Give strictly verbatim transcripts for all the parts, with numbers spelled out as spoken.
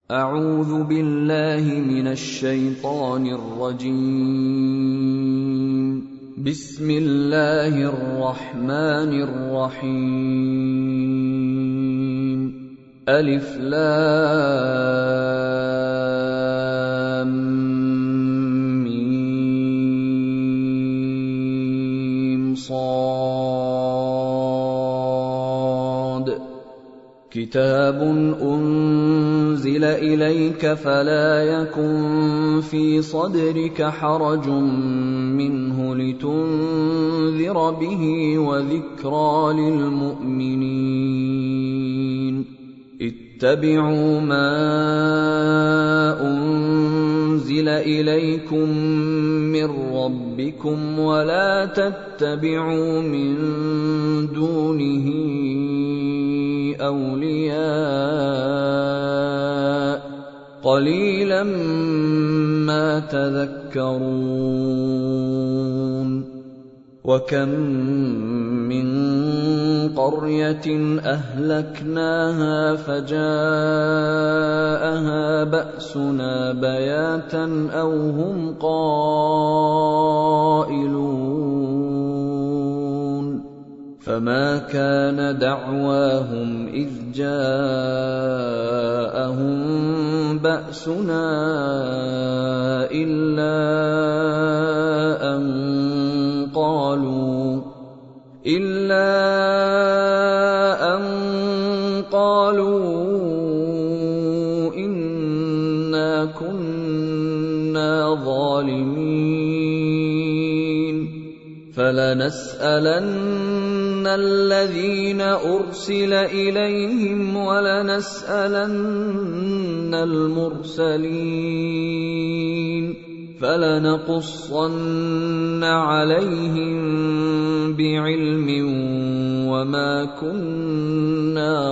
أعوذ بالله من الشيطان الرجيم. بسم الله الرحمن الرحيم. ألف لام ميم صاد. كتاب أنزل إليك فلا يكن في صدرك حرج منه لتنذر به وذكرى للمؤمنين. اتبعوا ما أنزل إليكم من ربكم ولا تتبعوا من دونه أولياء قليلا ما تذكرون. وكم من قرية أهلكناها فجاءها بأسنا بياتا أو هم قائلون. فما كان دعواهم إذ جاءهم بأسنا إلا أن قالوا إلا أن قالوا إنا كنا ظالمين. فلنسألن الذين أرسل إليهم ولنسألن المرسلين. فلنقصن عليهم بعلم وما كنا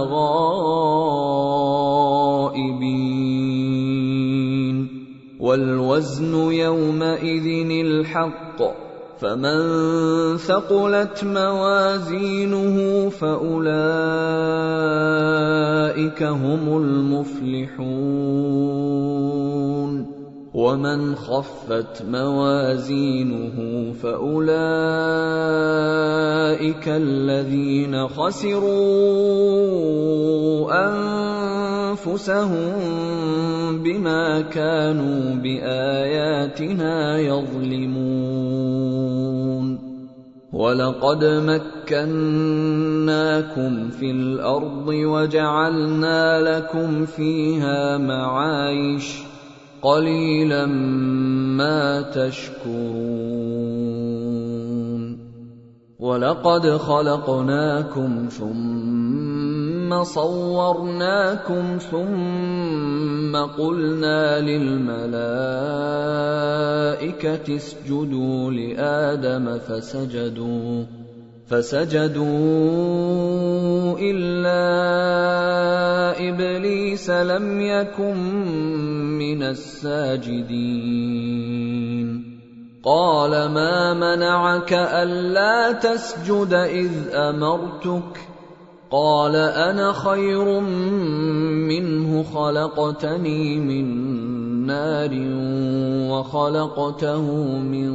غائبين. والوزن يومئذ الحق فمن ثقلت موازينه فأولئك هم المفلحون. ومن خفت موازينه فأولئك الذين خسروا أنفسهم بما كانوا بآياتنا يظلمون. ولقد مكناكم في الأرض وجعلنا لكم فيها معايش قليلا ما تشكرون. ولقد خلقناكم ثم صورناكم ثم قلنا للملائكة اسجدوا لآدم فسجدوا فسجدوا إلا إبليس لم يكن من الساجدين. قال ما منعك ألا تسجد إذ أمرتك؟ قال أنا خير منه خلقتني من نار وخلقته من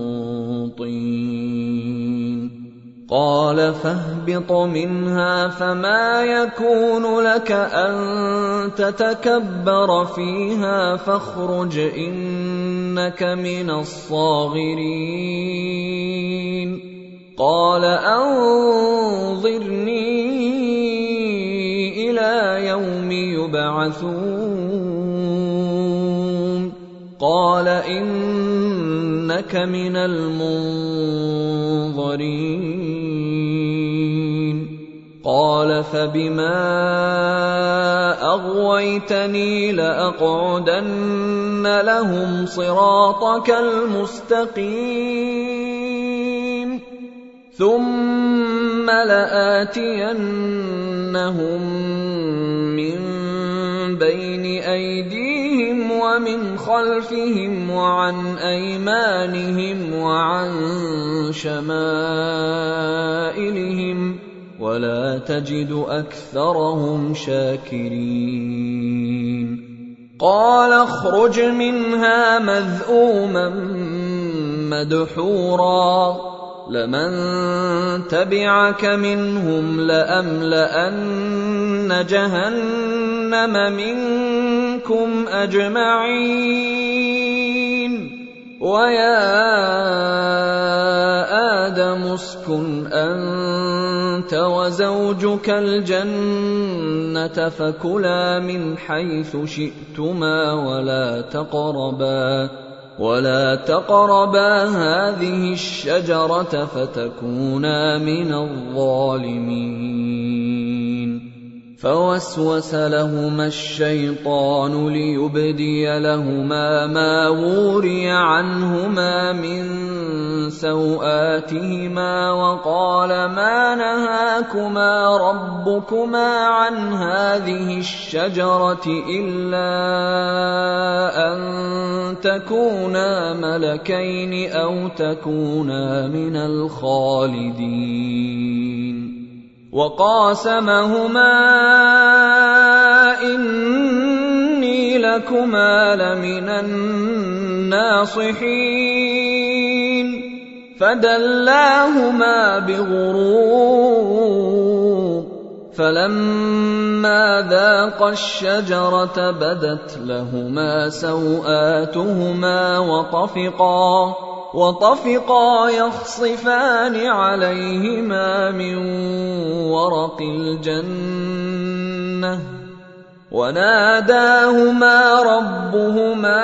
طين. قال فاهبط منها فما يكون لك أن تتكبر فيها فاخرج إنك من الصاغرين. قال أنظرني إلى يوم يبعثون. قال إنك من المنظرين. قال فبما أغويتني لأقعدن لهم صراطك المستقيم ثم لآتينهم من بين أيديهم ومن خلفهم وعن أيمانهم وعن شمائلهم ولا تجد أكثرهم شاكرين. قال اخرج منها مذءوما مدحورا لمن تبعك منهم لأملأن جهنم منكم أجمعين ويا آدم اسكن أنت وزوجك الجنة فكلا من حيث شئتما ولا تقربا ولا تقربا هذه الشجرة فتكونا من الظالمين فوسوس لهما الشيطان ليبدي لهما ما وري عنهما من سوآتهما وقال ما نهاكما ربكما عن هذه الشجرة إلا أن تكونا ملكين أو تكونا من الخالدين وقاسمهما إني لكما لمن الناصحين فدلاهما بغرور فلما ذاقا الشجرة بدت لهما سوآتهما وطفقا وطفقا يخصفان عليهما من ورق الجنة وناداهما ربهما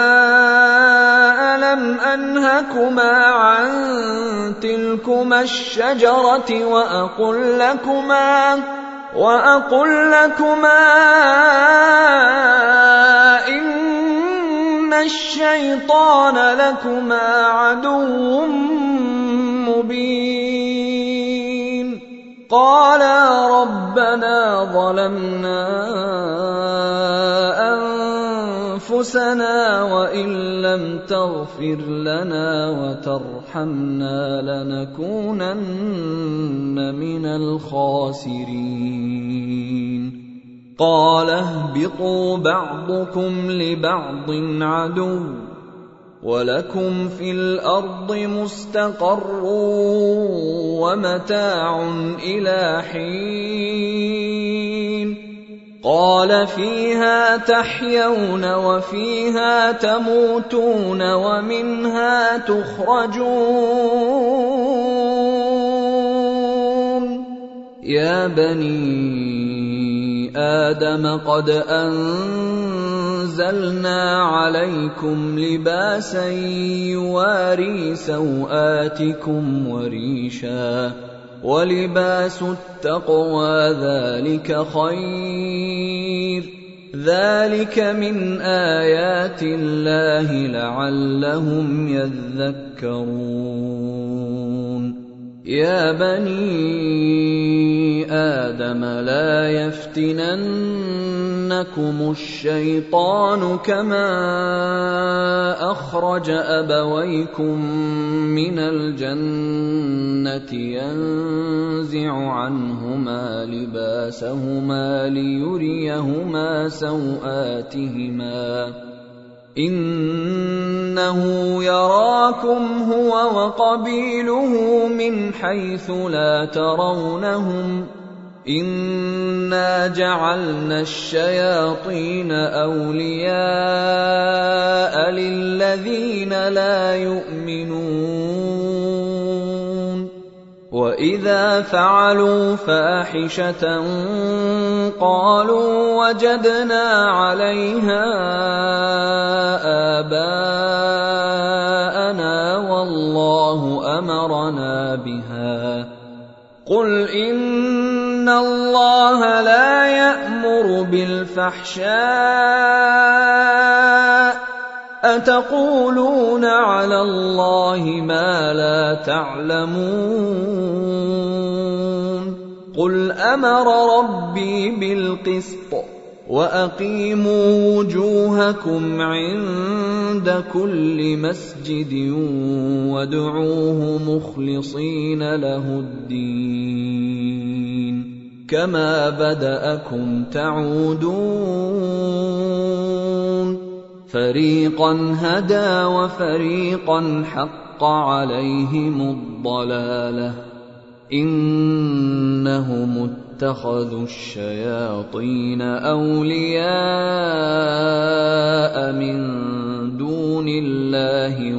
ألم أنهكما عن تلكما الشجرة وأقل لكما وأقل لكما إن الشيطان لكما عدو مبين قالا ربنا ظلمنا أنفسنا وإن لم تغفر لنا وترحمنا لنكونن من الخاسرين قال اهبطوا بعضكم لبعض عدو ولكم في الأرض مستقر ومتاع إلى حين قال فيها تحيون وفيها تموتون ومنها تخرجون يا بني آدم قد أنزلنا عليكم لباسا يواري سوآتكم وريشا ولباس التقوى ذلك خير ذلك من آيات الله لعلهم يذكرون يا بني آدم لا يفتننكم الشيطان كما أخرج أبويكم من الجنة ينزع عنهما لباسهما ليريهما سوآتهما إنه يراكم هو وقبيله من حيث لا ترونهم إنا جعلنا الشياطين أولياء للذين لا يؤمنون وإذا فعلوا فاحشة قالوا وجدنا عليها آباءنا والله أمرنا بها قل إن الله لا يأمر بالفحشاء أتقولون على الله ما لا تعلمون قل أمر ربي بالقسط وأقيموا وجوهكم عند كل مسجد وادعوه مخلصين له الدين كما بدأكم تعودون فريقا هدى وفريقا حق عليهم الضلاله إنهم اتخذوا الشياطين أولياء من دون الله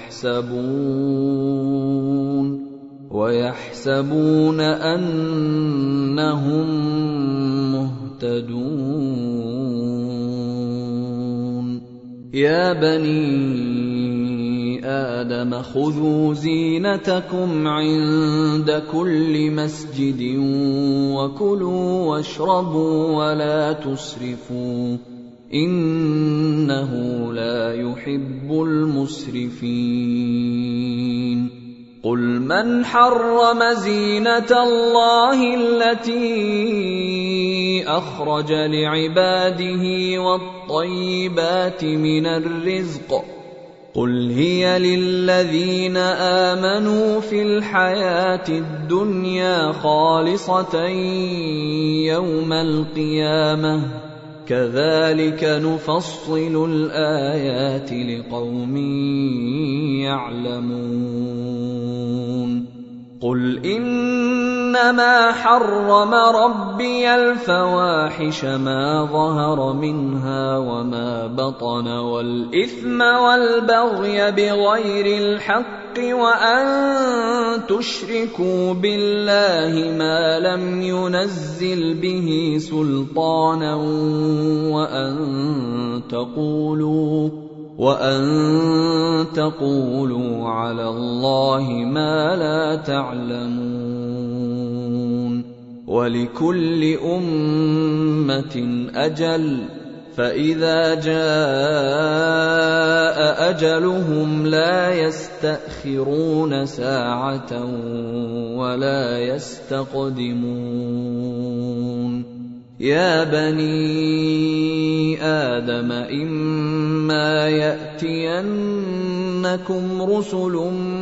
ويحسبون ويحسبون أنهم مهتدون يا بني آدم خذوا زينتكم عند كل مسجد وكلوا واشربوا ولا تسرفوا إنه لا يحب المسرفين قل من حرم زينة الله التي أخرج لعباده والطيبات من الرزق قل هي للذين آمنوا في الحياة الدنيا خالصة يوم القيامة كذلك نفصل الآيات لقوم يعلمون قل إنما حرم ربي الفواحش ما ظهر منها وما بطن والإثم والبغي بغير الحق وأن تشركوا بالله ما لم ينزل به سلطانا وأن تقولوا وأن تقولوا على الله ما لا تعلمون ولكل أمة أجل فإذا جاء أجلهم لا يستأخرون ساعة ولا يستقدمون يا بني آدم إما يأتينكم رسل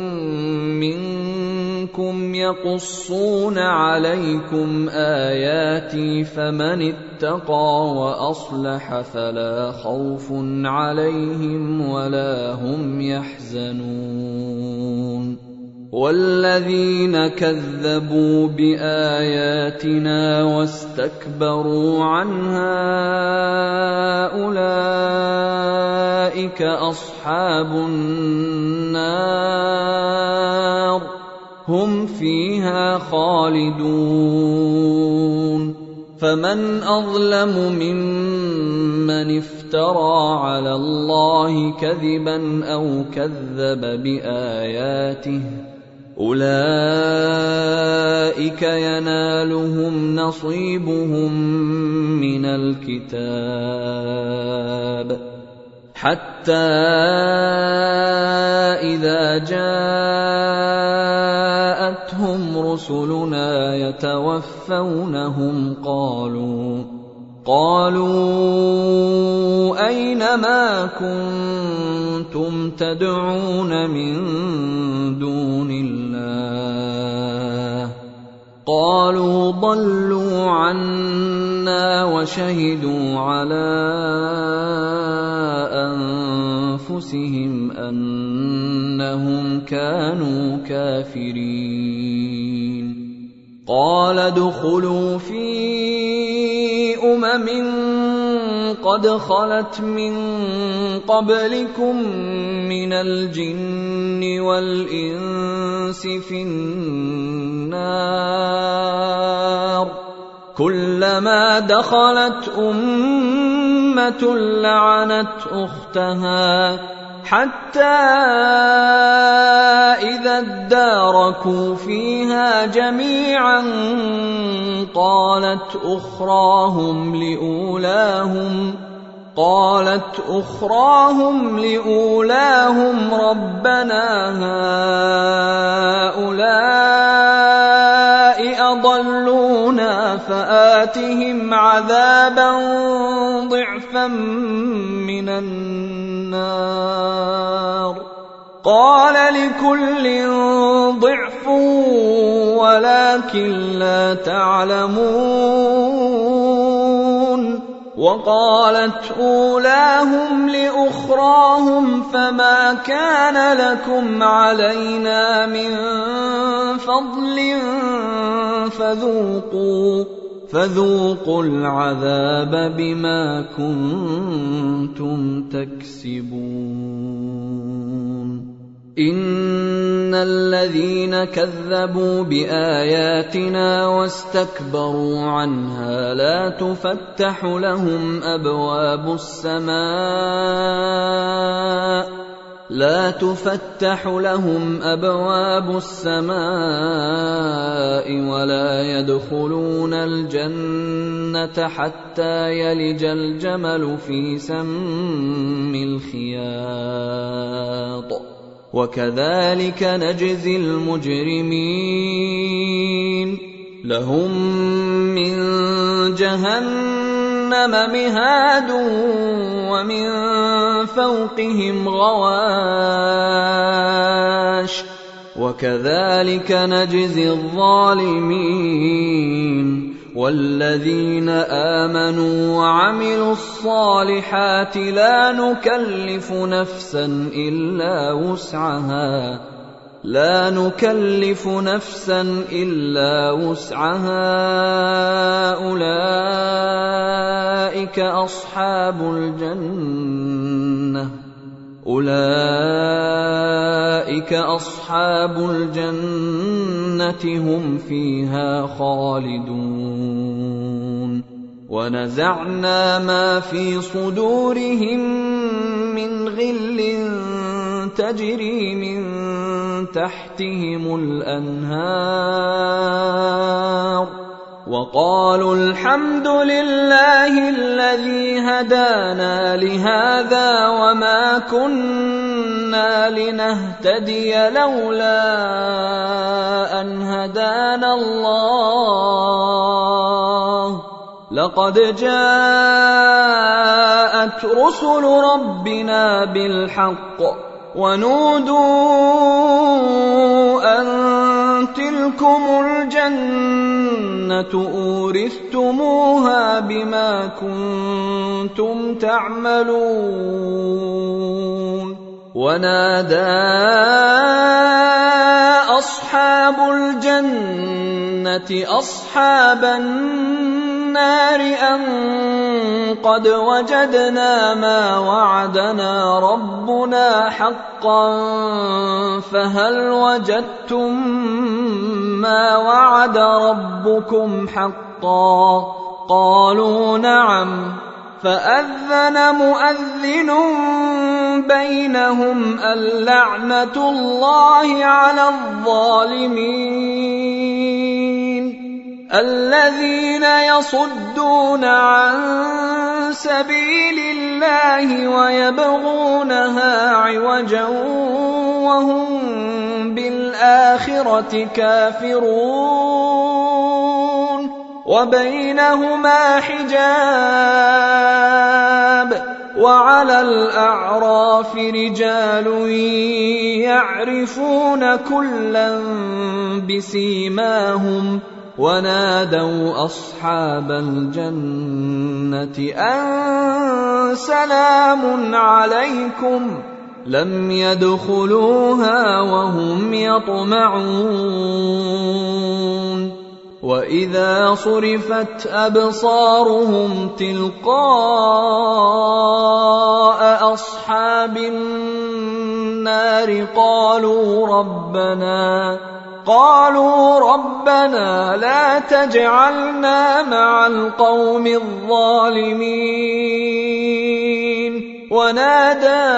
منكم يقصون عليكم آياتي فمن اتقى وأصلح فلا خوف عليهم ولا هم يحزنون والذين كذبوا بآياتنا واستكبروا عنها أولئك أصحاب النار هم فيها خالدون فمن أظلم ممن افترى على الله كذبا أو كذب بآياته أولئك ينالهم نصيبهم من الكتاب حتى إذا جاءتهم رسلنا يتوفونهم قالوا قالوا أين ما كنتم تدعون من دون الله قالوا ضلوا عنا وشهدوا على أنفسهم أنهم كانوا كافرين قال ادخلوا في أمم قد خلت من قبلكم من الجن والإنس في النار كلما دخلت أمة لعنت أختها حتى إذا اداركوا فيها جميعا قالت أخراهم لأولاهم قالت أخراهم لأولاهم ربنا هؤلاء أضلونا فآتهم عذابا ضعفا من النار قال لكل ضعف ولكن لا تعلمون وقالت أولاهم لأخراهم فما كان لكم علينا من فضل فذوقوا فذوقوا العذاب بما كنتم تكسبون إن الذين كذبوا بآياتنا واستكبروا عنها لا تفتح لهم أبواب السماء لا تفتح لهم أبواب السماء ولا يدخلون الجنة حتى يلج الجمل في سم الخياط وكذلك نجزي المجرمين لهم من جهنم مهاد ومن فوقهم غواش وكذلك نجزي الظالمين والذين آمنوا وعملوا الصالحات لا نكلف نفسا إلا وسعها لا نكلف نفسا إلا وسعها أولئك أصحاب الجنة أولئك أصحاب الجنة هم فيها خالدون ونزعنا ما في صدورهم من غل تجري من تحتهم الأنهار وقالوا الحمد لله الذي هدانا لهذا وما كنا لنهتدي لولا أن هدانا الله لقد جاءت رسل ربنا بالحق ونودوا أن تلكم الجنة أورثتموها بما كنتم تعملون ونادى أصحاب الجنة أصحاب النار أن قد وجدنا ما وعدنا ربنا حقا فهل وجدتم ما وعد ربكم حقا قالوا نعم فأذن مؤذن بينهم اللعنة الله على الظالمين الذين يصدون عن سبيل الله ويبغونها عوجا وهم بالآخرة كافرون وبينهما حجاب وعلى الأعراف رجال يعرفون كلا بسيماهم ونادوا أصحاب الجنة أن سلام عليكم لم يدخلوها وهم يطمعون وإذا صرفت أبصارهم تلقاء أصحاب النار قالوا ربنا قالوا ربنا لا تجعلنا مع القوم الظالمين ونادى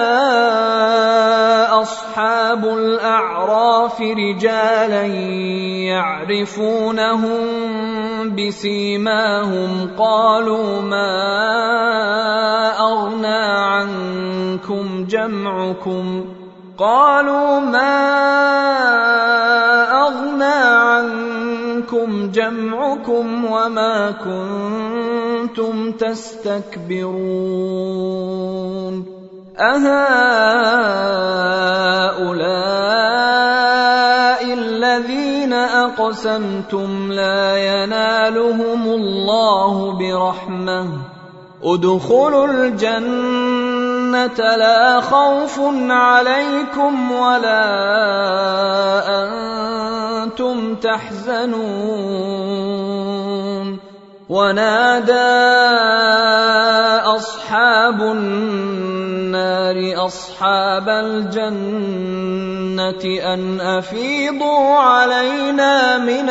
أصحاب الأعراف رجالا يعرفونهم بسيماهم قالوا ما أغنى عنكم جمعكم قالوا ما أغنى عنكم جمعكم وما كنتم تستكبرون أهؤلاء الذين أقسمتم لا ينالهم الله برحمة ادخلوا الجنة لا خوف عليكم ولا أنتم تحزنون ونادى أصحاب النار أصحاب الجنة أن أفيضوا علينا من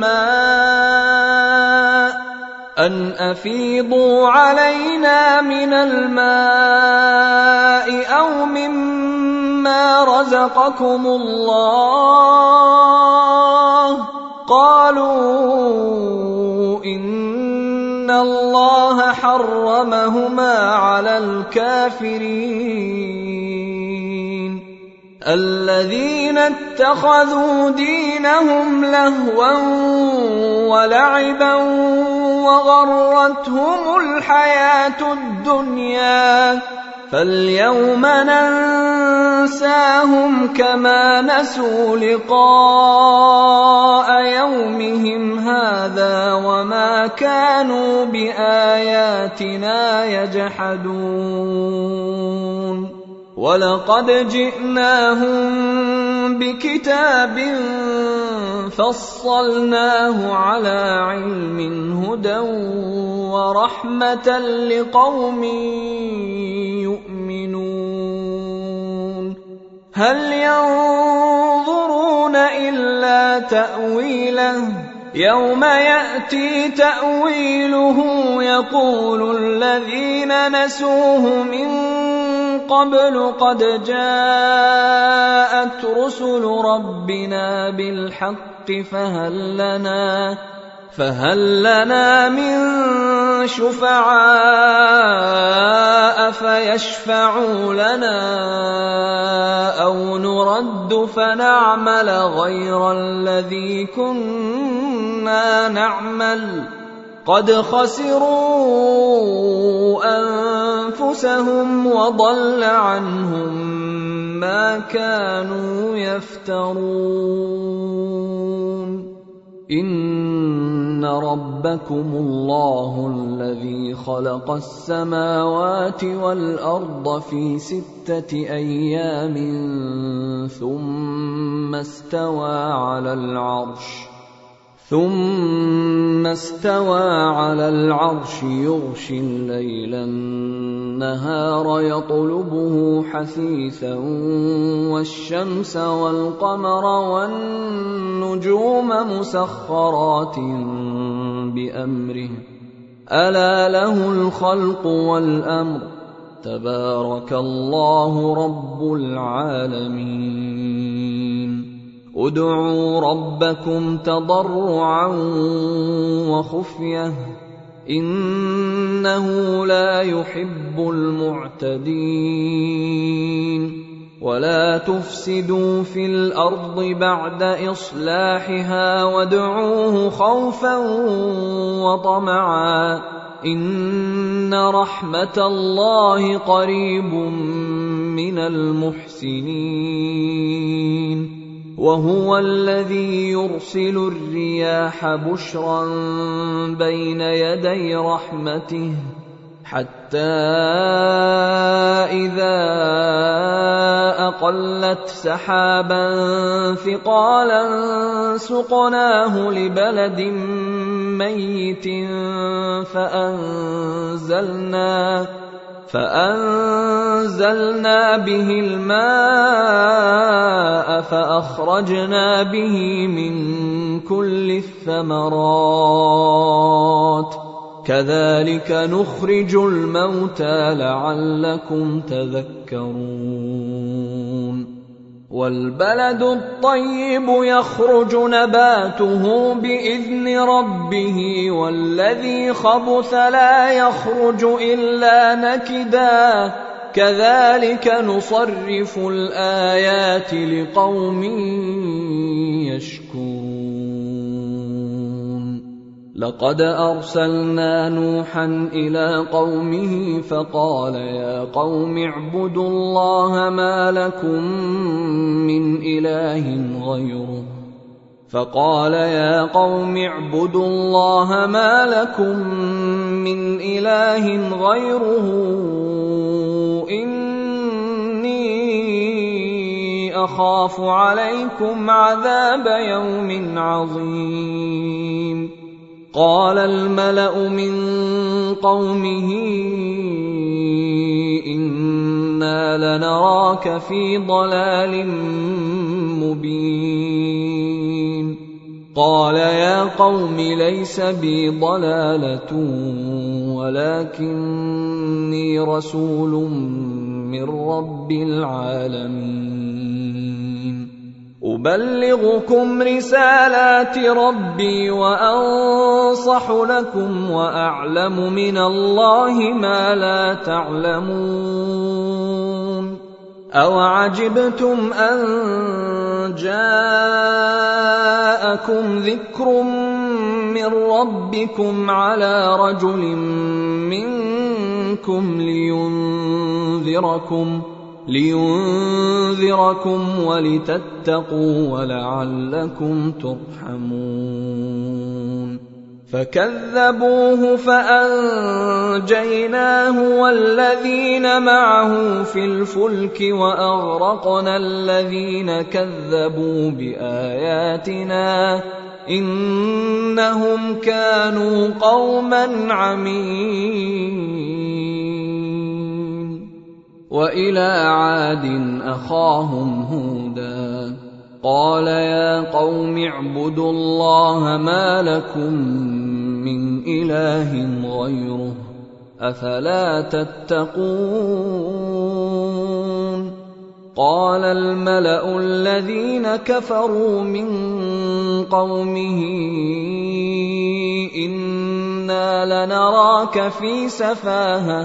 الماء أن أفيضوا علينا من الماء أو مما رزقكم الله قالوا إن الله حرمهما على الكافرين الذين اتخذوا دينهم لهوا ولعبا وغرتهم الحياة الدنيا فاليوم ننساهم كما نسوا لقاء يومهم هذا وما كانوا بآياتنا يجحدون ولقد جئناهم بكتاب فصلناه على علم هدى ورحمة لقوم يؤمنون هل ينظرون إلا تأويله يوم يأتي تأويله يقول الذين نسوه من قبل قد جاءت رسل ربنا بالحق فهل لنا فهل لنا من شفعاء فيشفعوا لنا أو نرد فنعمل غير الذي كنا نعمل قد خسروا أنفسهم وضل عنهم ما كانوا يفترون إن ربكم الله الذي خلق السماوات والأرض في ستة أيام ثم استوى على العرش ثم استوى على العرش يغشي الليل النهار يطلبه حثيثا والشمس والقمر والنجوم مسخرات بأمره ألا له الخلق والأمر تبارك الله رب العالمين ادعوا ربكم تضرعا وخفية إنه لا يحب المعتدين ولا تفسدوا في الأرض بعد إصلاحها وادعوه خوفا وطمعا إن رحمة الله قريب من المحسنين وهو الذي يرسل الرياح بشرا بين يدي رحمته حتى إذا أقلت سحابا ثقالا سقناه لبلد ميت فأنزلنا فأنزلنا به الماء فأخرجنا به من كل الثمرات كذلك نخرج الموتى لعلكم تذكرون والبلد الطيب يخرج نباته بإذن ربه والذي خبث لا يخرج إلا نكدا كذلك نصرف الآيات لقوم يشكرون لقد أرسلنا نوحا إلى قومه فقال يا قوم اعبدوا الله ما لكم من إله غيره فقال يا قوم اعبدوا الله ما لكم من إله غيره إني أخاف عليكم عذاب يوم عظيم. قال الملأ من قومه إنا لنراك في ضلال مبين. قال يا قوم ليس بي ضلالة ولكني رسول من رب العالمين أبلغكم رسالات ربي وأنصح لكم وأعلم من الله ما لا تعلمون. أوعجبتم أن جاءكم ذكر من ربكم على رجل منكم لينذركم لينذركم ولتتقوا ولعلكم ترحمون. فكذبوه فأنجيناه والذين معه في الفلك وأغرقنا الذين كذبوا بآياتنا إنهم كانوا قوما عمين. وإلى عاد أخاهم هودا قال يا قوم اعبدوا الله ما لكم من إله غيره أفلا تتقون. قال الملأ الذين كفروا من قومه إنا لنراك في سفاهة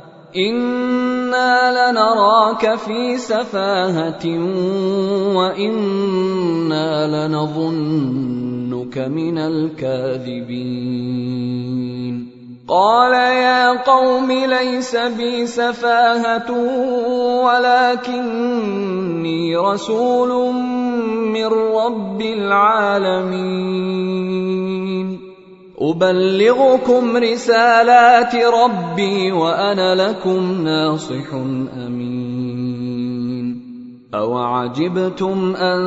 إنا لنراك في سفاهة وإنا لنظنك من الكاذبين. قال يا قوم ليس بي سفاهة ولكني رسول من رب العالمين أبلغكم رسالات ربي وأنا لكم ناصح أمين. أوعجبتم أن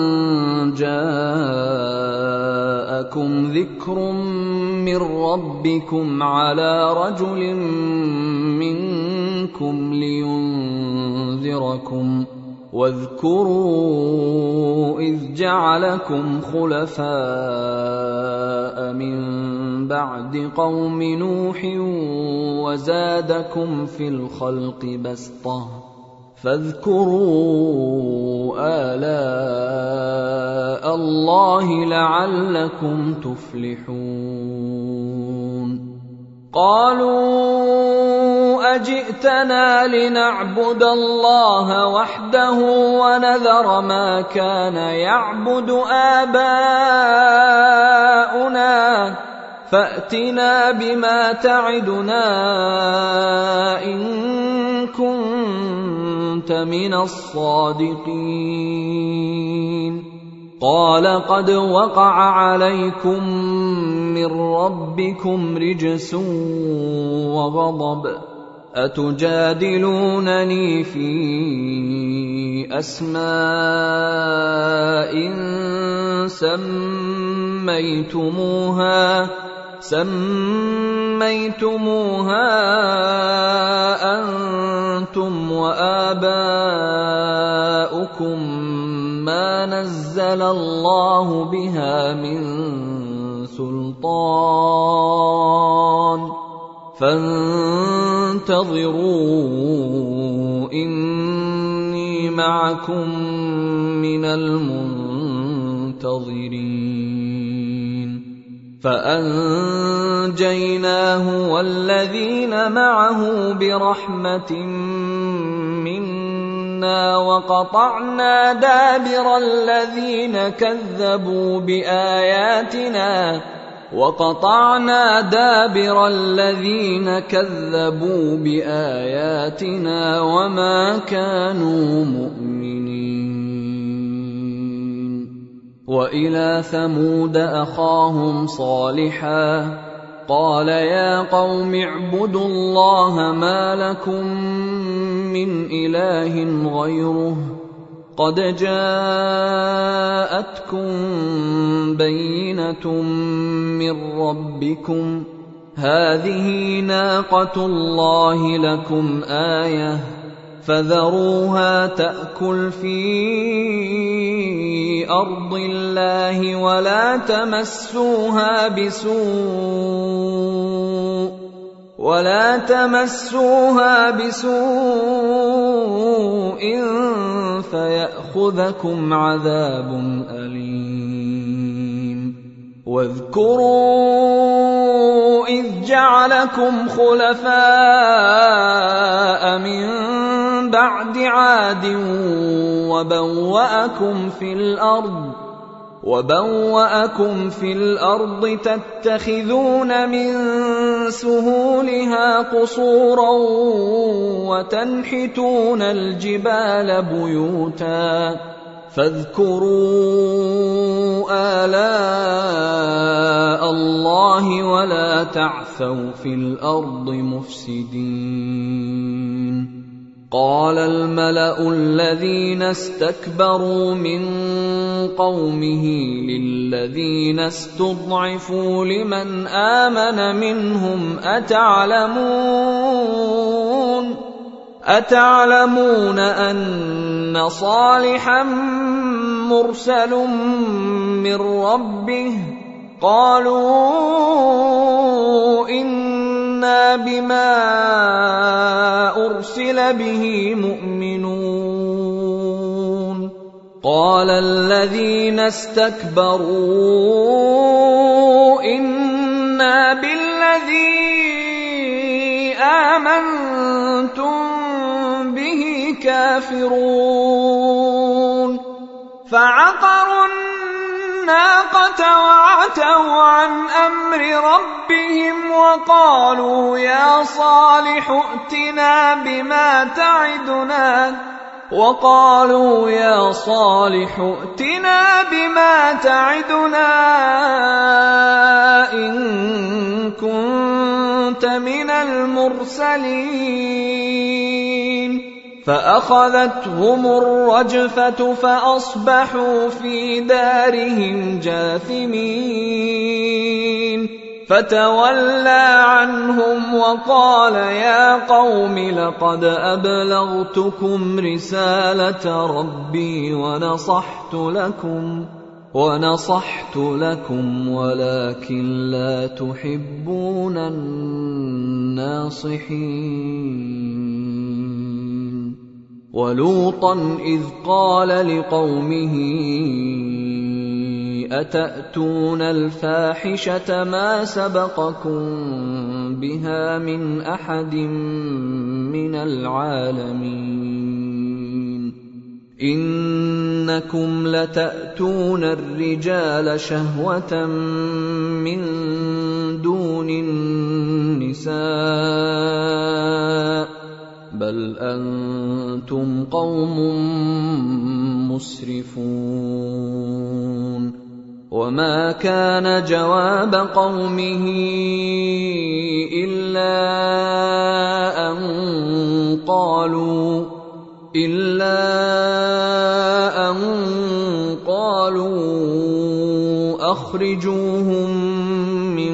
جاءكم ذكر من ربكم على رجل منكم لينذركم واذكروا إذ جعلكم خلفاء من بعد قوم نوح وزادكم في الخلق بسطة فاذكروا آلاء الله لعلكم تفلحون. قالوا أجئتنا لنعبد الله وحده ونذر ما كان يعبد آباؤنا فأتنا بما تعدنا إن كنت من الصادقين. قال قد وقع عليكم من ربكم رجس وغضب أتجادلونني في أسماء سميتموها سميتموها أنتم وآباؤكم ما نزل الله بها من سلطان فانتظروا إني معكم من المنتظرين. فأنجيناه والذين معه برحمة منا وقطعنا دابر الذين كذبوا بآياتنا وقطعنا دابر الذين كذبوا بآياتنا وما كانوا مؤمنين. وإلى ثمود أخاهم صالحا قال يا قوم اعبدوا الله ما لكم من إله غيره قد جاءتكم بينة من ربكم هذه ناقة الله لكم آية فذروها تأكل في أرض الله ولا تمسوها بسوء ولا تمسوها بسوء فيأخذكم عذاب أليم واذكروا إذ جعلكم خلفاء من بعد عاد وبوأكم في الأرض وبوأكم في الأرض تتخذون من سهولها قصورا وتنحتون الجبال بيوتا فاذكروا آلاء الله ولا تعثوا في الأرض مفسدين. قال الملأ الذين استكبروا من قومه للذين استضعفوا لمن آمن منهم أتعلمون أتعلمون أن صالحا مرسل من ربه قالوا إنا بما أرسل به مؤمنون. قال الذين استكبروا إنا بالذي آمنتم به كافرون فعقروا الناقة وعتوا عن أمر ربهم وقالوا يا صالح ائتنا بما تعدنا وقالوا يا صالح ائتنا بما تعدنا إن كنت من المرسلين فأخذتهم الرجفة فأصبحوا في دارهم جاثمين فتولى عنهم وقال يا قوم لقد أبلغتكم رسالة ربي ونصحت لكم ونصحت لكم ولكن لا تحبون الناصحين. ولوطا إذ قال لقومه أتأتون الفاحشة ما سبقكم بها من أحد من العالمين إنكم لتأتون الرجال شهوة من دون النساء بل أنتم قوم مسرفون. وما كان جواب قومه إلا أن قالوا إلا أن قالوا أخرجوهم من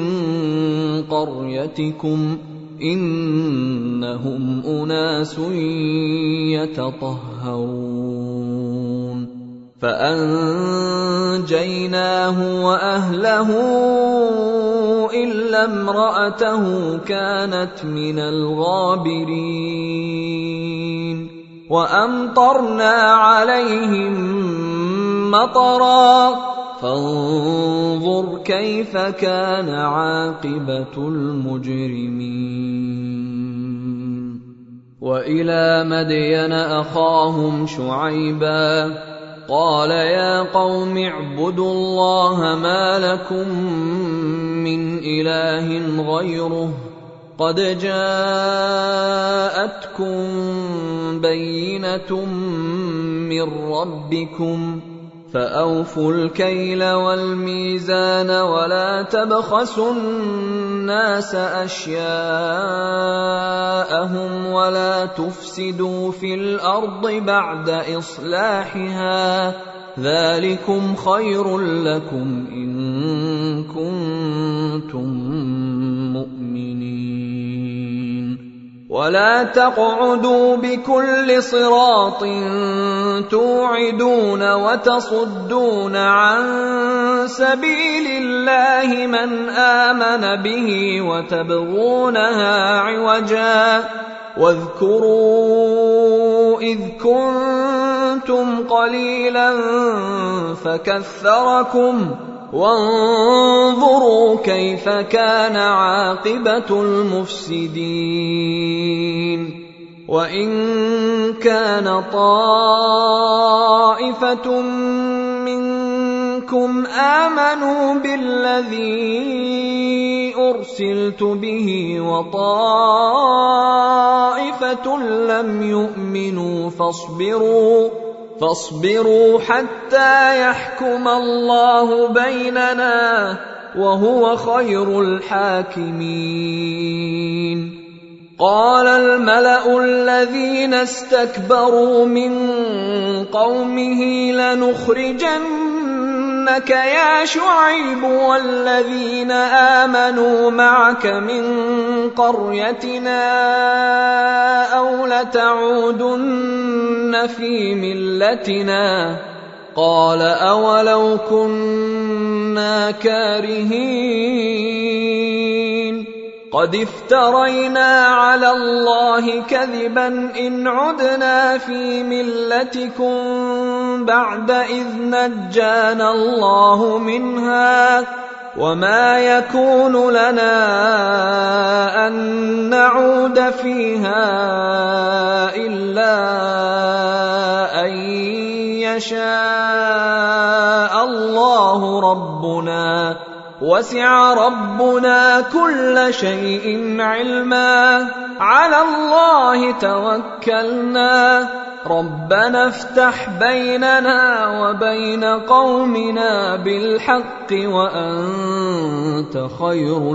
قريتكم إنهم أناس يتطهرون. فأنجيناه وأهله إلا امرأته كانت من الغابرين وأمطرنا عليهم مطرا فانظر كيف كان عاقبة المجرمين. وإلى مدين أخاهم شعيبا قال يا قوم اعبدوا الله ما لكم من إله غيره قد جاءتكم بينة من ربكم فأوفوا الكيل والميزان ولا تبخسوا النَّاسَ أَشْيَاءَهُمْ وَلَا تُفْسِدُوا فِي الْأَرْضِ بَعْدَ إِصْلَاحِهَا ذَلِكُمْ خَيْرٌ لَّكُمْ إِن كُنتُم مُّؤْمِنِينَ وَلَا تَقْعُدُوا بِكُلِّ صِرَاطٍ تُوعِدُونَ وَتَصُدُّونَ عَن سَبِيلِ اللَّهِ مَنْ آمَنَ بِهِ وَتَبْغُونَهَا عِوَجًا وَاذْكُرُوا إِذْ كُنتُمْ قَلِيلًا فَكَثَّرَكُمْ وَانظُرُوا كَيْفَ كَانَ عَاقِبَةُ الْمُفْسِدِينَ وَإِن كَانَ طَائِفَةٌ مِّنكُمْ آمَنُوا بِالَّذِي أُرْسِلْتُ بِهِ وَطَائِفَةٌ لَّمْ يُؤْمِنُوا فاصبروا فاصبروا حتى يحكم الله بيننا وهو خير الحاكمين. قال الملأ الذين استكبروا من قومه لنخرجنك يا شعيب والذين آمنوا معك من قريتنا أو لتعودن في ملتنا قال أولو كنا كارهين قد افترينا على الله كذبا إن عدنا في ملتكم بعد إذ نجانا الله منها وما يكون لنا أن نعود فيها إلا أن يشاء الله ربنا وسع ربنا كل شيء علما على الله توكلنا ربنا افتح بيننا وبين قومنا بالحق وأنت خير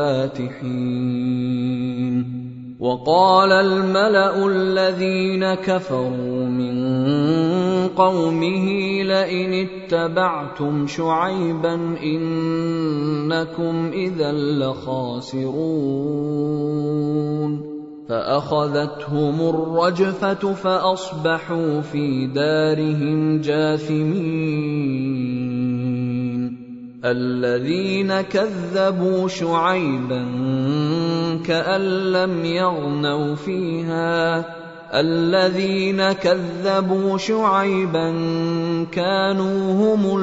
الفاتحين. وقال الملأ الذين كفروا من قومه لئن اتبعتم شعيبا إنكم إذا لخاسرون فأخذتهم الرجفة فأصبحوا في دارهم جاثمين. الذين كذبوا شعيبا كأن لم يغنوا فيها الذين كذبوا شعيبا كانوا هم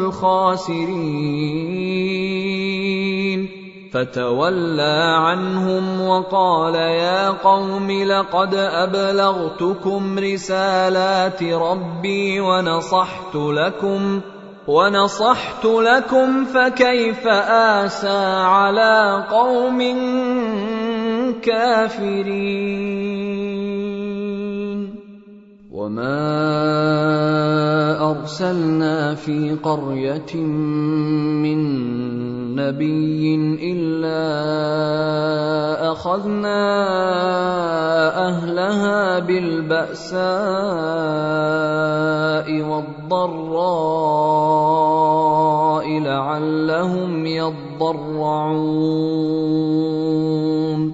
الخاسرين فتولى عنهم وقال يا قوم لقد أبلغتكم رسالات ربي ونصحت لكم ونصحت لكم فكيف آسى على قوم كافرين. وما أرسلنا في قرية من نبي إلا أخذنا أهلها بالبأساء والضراء لعلهم يضرعون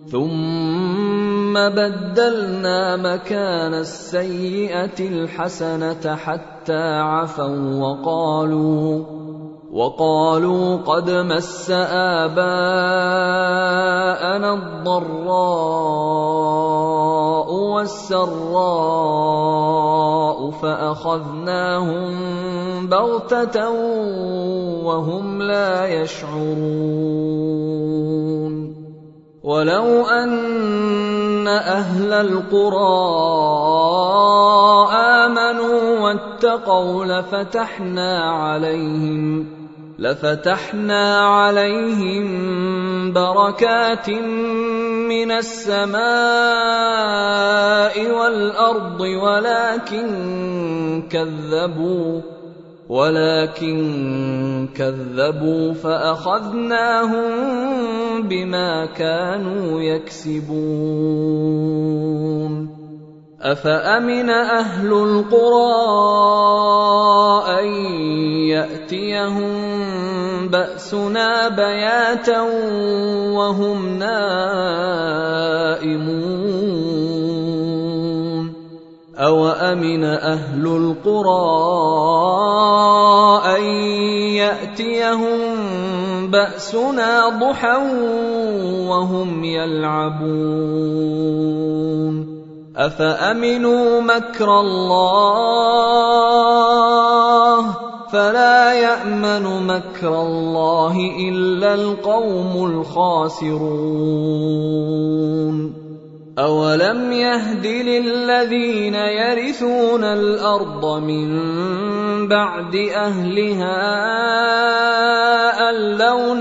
ثم بدلنا مكان السيئة الحسنة حتى عفوا وقالوا وقالوا قد مس آباءنا الضراء والسراء فأخذناهم بغتة وهم لا يشعرون. ولو أن أهل القرى آمنوا واتقوا لفتحنا عليهم لفتحنا عليهم بركات من السماء والأرض ولكن كذبوا ولكن كذبوا فأخذناهم بما كانوا يكسبون أفأمن أهل القرى أن يأتيهم بأسنا بياتا وهم نائمون أوأمن أهل القرى أن يأتيهم بأسنا ضحى وهم يلعبون أفأمنوا مكر الله فلا يأمن مكر الله إلا القوم الخاسرون أولم يهد للذين يرثون الأرض من بعد أهلها أن لو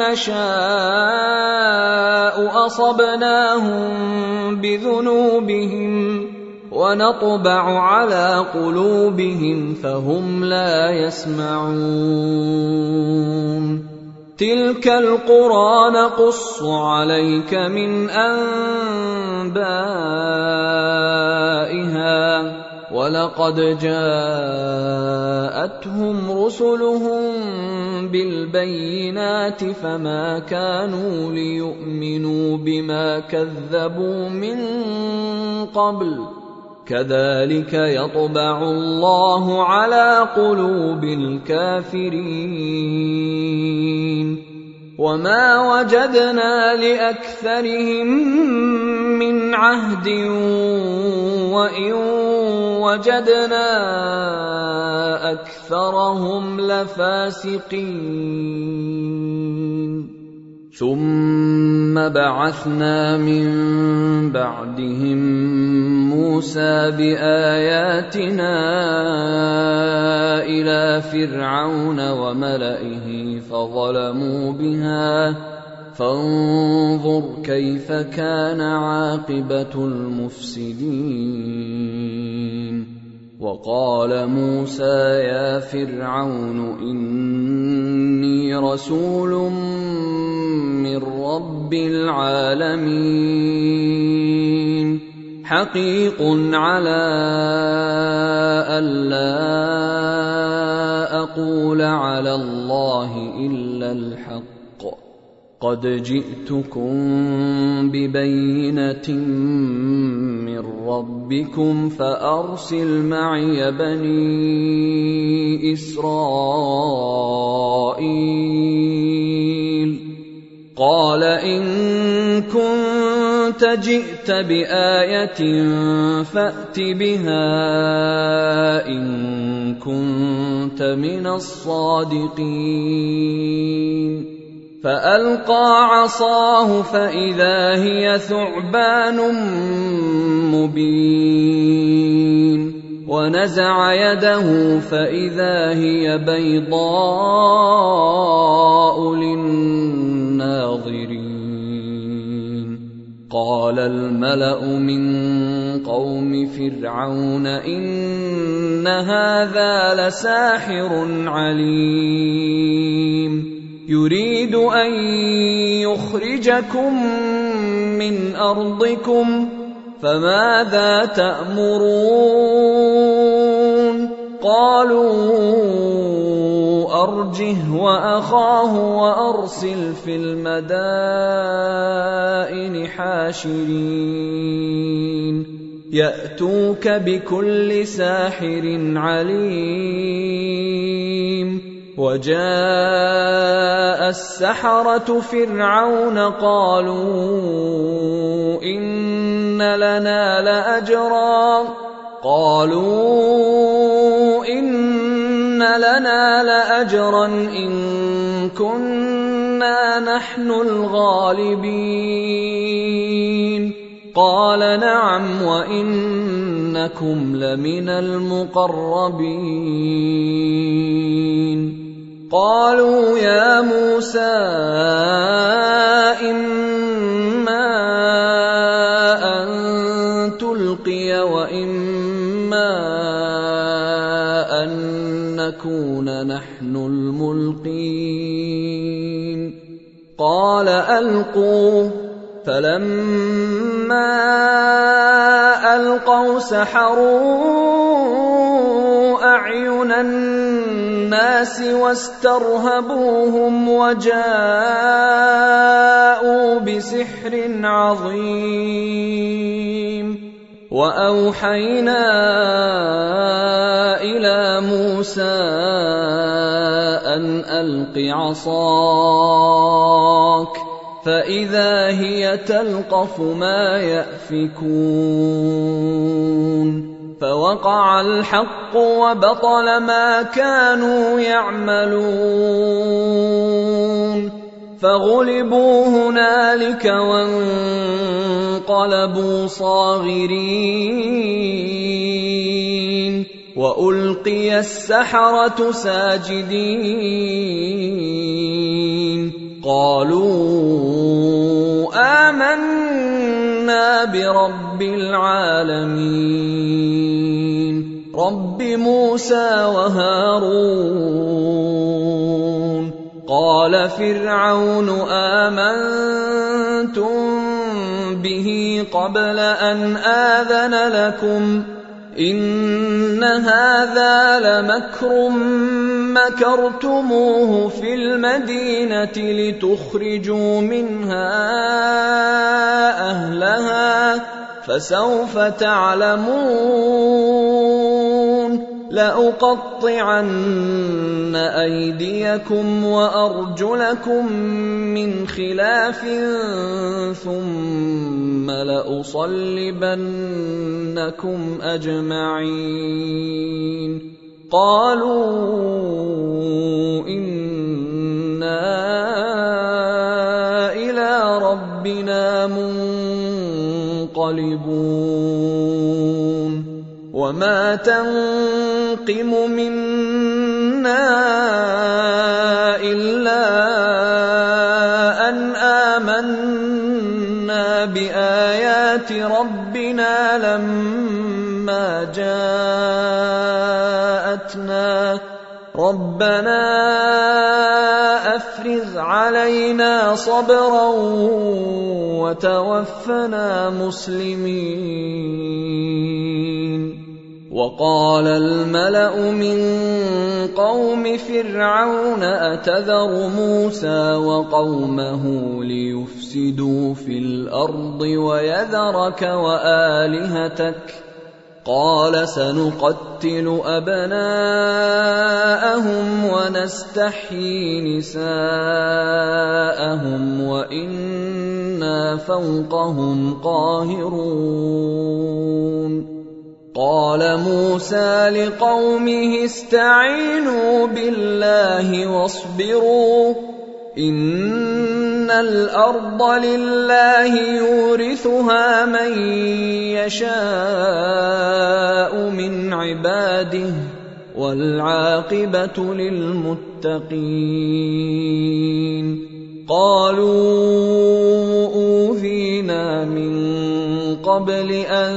نشاء أصبناهم بذنوبهم ونطبع على قلوبهم فهم لا يسمعون تلك القرى نقص عليك من أنبائها ولقد جاءتهم رسلهم بالبينات فما كانوا ليؤمنوا بما كذبوا من قبل كذلك يطبع الله على قلوب الكافرين وما وجدنا لأكثرهم من عهد وإن وجدنا أكثرهم لفاسقين ثم بعثنا من بعدهم موسى بآياتنا إلى فرعون وملئه فظلموا بها فانظر كيف كان عاقبة المفسدين وقال موسى يا فرعون إني رسول من رب العالمين حقيق على ألا أقول على الله إلا الحق قد جئتكم ببينة من ربكم فأرسل معي بني إسرائيل قال إن كنت جئت بآية فأت بها إن كنت من الصادقين فألقى عصاه فإذا هي ثعبان مبين ونزع يده فإذا هي بيضاء للناظرين قال الملأ من قوم فرعون إن هذا لساحر عليم يريد أن يخرجكم من أرضكم فماذا تأمرون قالوا أرجه وأخاه وأرسل في المدائن حاشرين يأتوك بكل ساحر عليم وجاء السحرة فرعون قالوا إن لنا لأجرا قالوا إن لنا لأجرا إن كنا نحن الغالبين قال نعم وإنكم لمن المقربين قالوا يا موسى إما أن تلقي وإما وإما أن نكون نحن الملقين قال ألقوا فلما ألقوا سحروا أعين الناس واسترهبوهم وجاءوا بسحر عظيم وأوحينا إلى موسى أن ألق عصاك فإذا هي تلقف ما يأفكون فوقع الحق وبطل ما كانوا يعملون فغلبوا هنالك وانقلبوا صاغرين وألقي السحرة ساجدين قالوا آمنا برب العالمين رب موسى وهارون قال فرعون آمنتم به قبل أن آذن لكم إن هذا لمكر مكرتموه في المدينة لتخرجوا منها أهلها فسوف تعلمون لأقطعن أيديكم وأرجلكم من خلاف ثم لأصلبنكم أجمعين قالوا إنا إلى ربنا منقلبون وما تنقم منا إلا أن آمنا بآيات ربنا لما جاءتنا ربنا أفرغ علينا صبرا وتوفنا مسلمين وقال الملأ من قوم فرعون أتذر موسى وقومه ليفسدوا في الأرض ويذرك وآلهتك قال سنقتل أبناءهم ونستحيي نساءهم وإنا فوقهم قاهرون قال موسى لقومه استعينوا بالله واصبروا إن الأرض لله يورثها من يشاء من عباده والعاقبة للمتقين قالوا أوذينا من قبل أن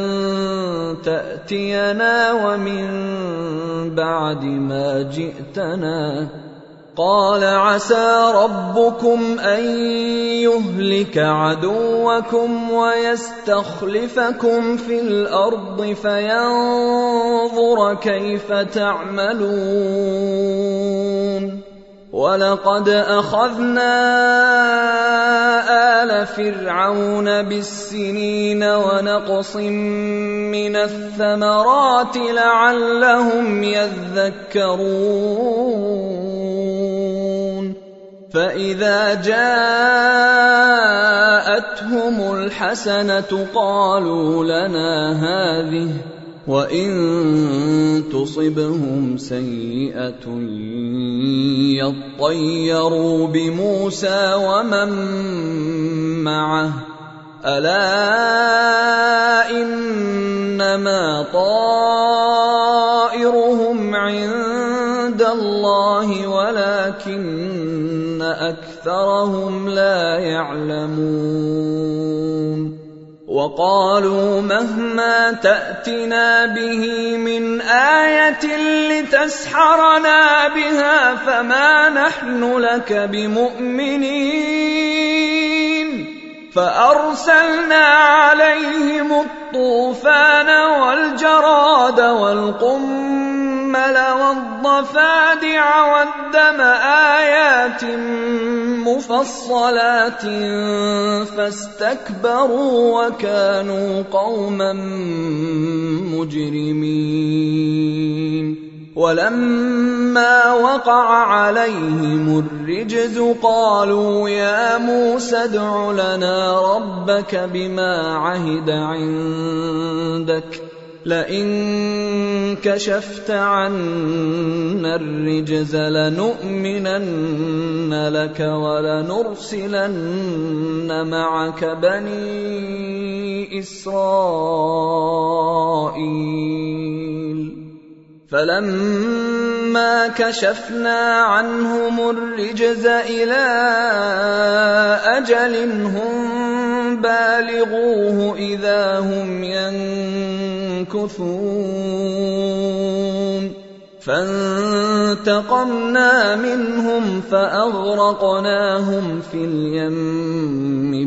تأتينا ومن بعد ما جئتنا قال عسى ربكم أن يهلك عدوكم ويستخلفكم في الأرض فينظر كيف تعملون ولقد أخذنا آل فرعون بالسنين ونقص من الثمرات لعلهم يذكرون فإذا جاءتهم الحسنة قالوا لنا هذه وإن تصبهم سيئة يطيروا بموسى ومن معه ألا إنما طائرهم عند الله ولكن أكثرهم لا يعلمون وقالوا مهما تأتنا به من آية لتسحرنا بها فما نحن لك بمؤمنين فأرسلنا عليهم الطوفان والجراد والقمل والضفادع والدم آيات مفصلات فاستكبروا وكانوا قوما مجرمين ولما وقع عليهم الرجز قالوا يا موسى ادع لنا ربك بما عهد عندك لئن كشفت عنا الرجز لنؤمنن لك ولنرسلن معك بني إسرائيل فلما كشفنا عنهم الرجز إلى أجل هم بالغوه إذا هم ينكثون فانتقمنا منهم فأغرقناهم في اليم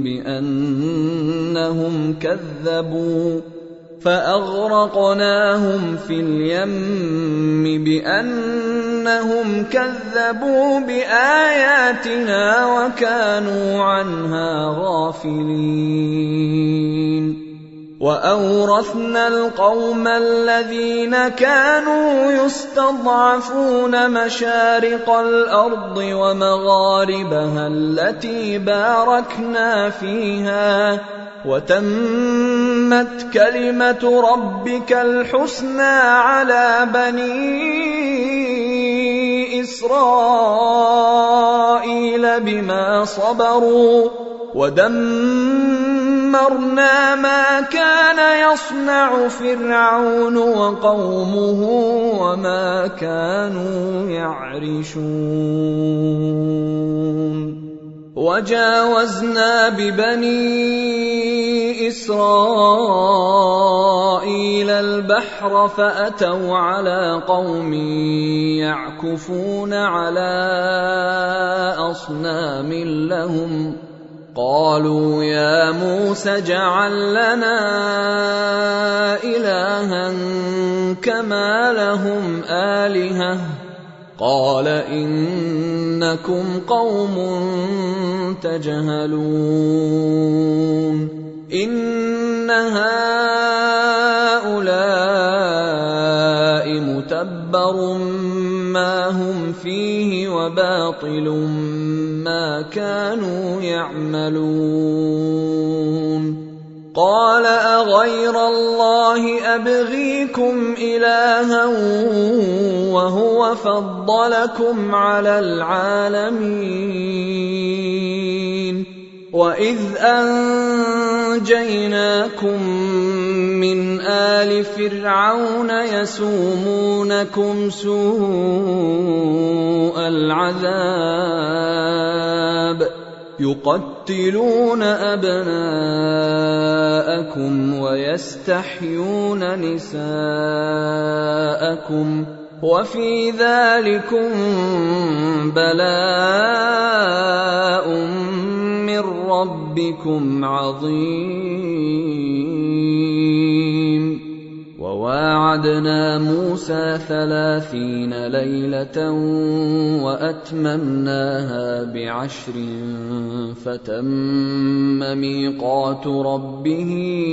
بأنهم كذبوا فأغرقناهم في اليم بأنهم كذبوا بآياتنا وكانوا عنها غافلين وأورثنا القوم الذين كانوا يستضعفون مشارق الأرض ومغاربها التي باركنا فيها وتمت كلمة ربك الحسنى على بني إسرائيل بما صبروا ودمرنا ما كان يصنع فرعون وقومه وما كانوا يعرشون وجاوزنا ببني إسرائيل البحر فأتوا على قوم يعكفون على أصنام لهم قالوا يا موسى اجعل لنا إلها كما لهم آلهة قال إنكم قوم تجهلون إن هؤلاء متبر ما هم فيه وباطل ما كانوا يعملون قال أغير الله أبغيكم إلها وهو فضلكم على العالمين وإذ أنجيناكم من آل فرعون يسومونكم سوء العذاب يقتلون أبناءكم ويستحيون نساءكم وفي ذلكم بلاء من ربكم عظيم وواعدنا موسى ثلاثين ليلة وأتممناها بعشر فتم ميقات ربه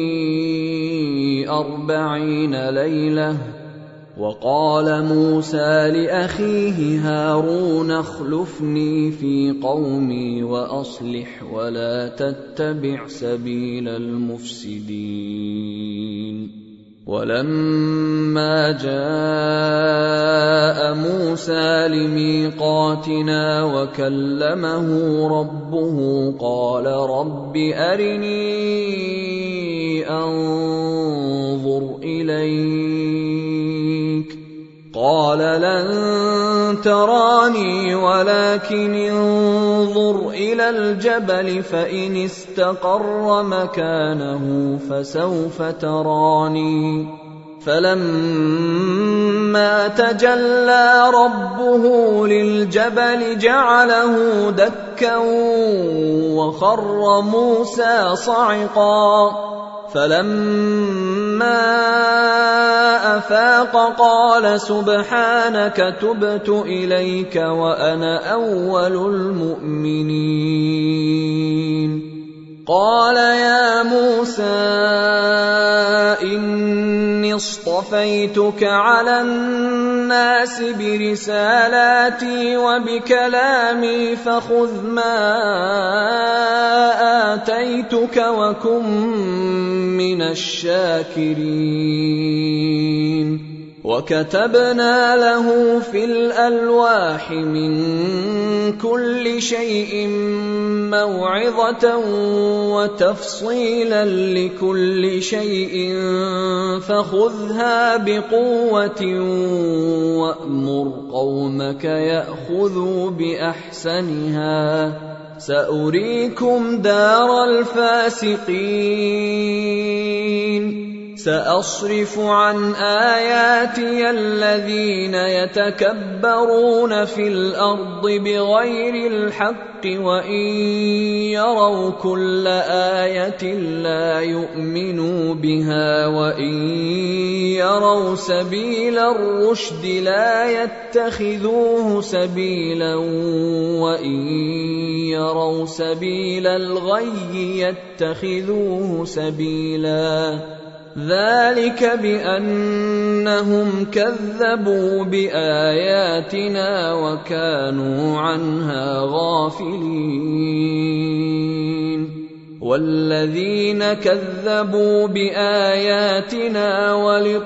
أربعين ليلة وقال موسى لأخيه هارون اخلفني في قومي وأصلح ولا تتبع سبيل المفسدين ولما جاء موسى لميقاتنا وكلمه ربه قال رب أرني أنظر إليك قال لن تراني ولكن انظر إلى الجبل فإن استقر مكانه فسوف تراني فلما تجلى ربه للجبل جعله دكا وخر موسى صعقا فلما أفاق قال سبحانك تبت إليك وأنا أول المؤمنين قال يا موسى إني اصطفيتك على الناس برسالاتي وبكلامي فخذ ما آتيتك وكن من الشاكرين وكتبنا له في الألواح من كل شيء موعظة وتفصيلا لكل شيء فخذها بقوة وأمر قومك يأخذوا بأحسنها سأريكم دار الفاسقين سأصرف عن آياتي الذين يتكبرون في الأرض بغير الحق وإن يروا كل آية لا يؤمنوا بها وإن يروا سبيل الرشد لا يتخذوه سبيلا وإن يروا سبيل الغي يتخذوه سبيلا ذلك بأنهم كذبوا بآياتنا وكانوا عنها غافلين والذين كذبوا بآياتنا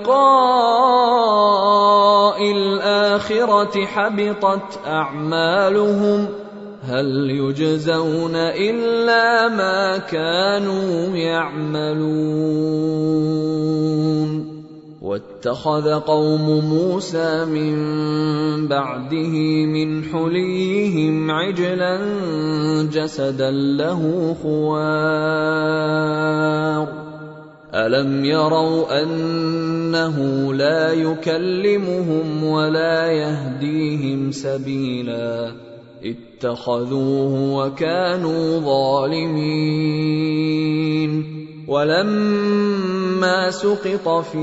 ولقاء الآخرة حبطت أعمالهم هل يجزون إلا ما كانوا يعملون واتخذ قوم موسى من بعده من حليهم عجلا جسدا له خوار ألم يروا أنه لا يكلمهم ولا يهديهم سبيلا اتخذوه وكانوا ظالمين ولما سقط في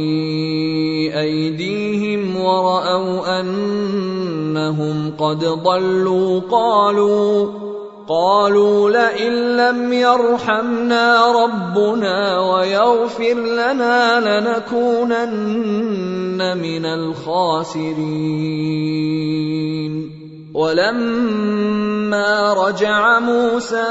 أيديهم ورأوا أنهم قد ضلوا قالوا قالوا لئن لم يرحمنا ربنا ويغفر لنا لنكونن من الخاسرين ولما رجع موسى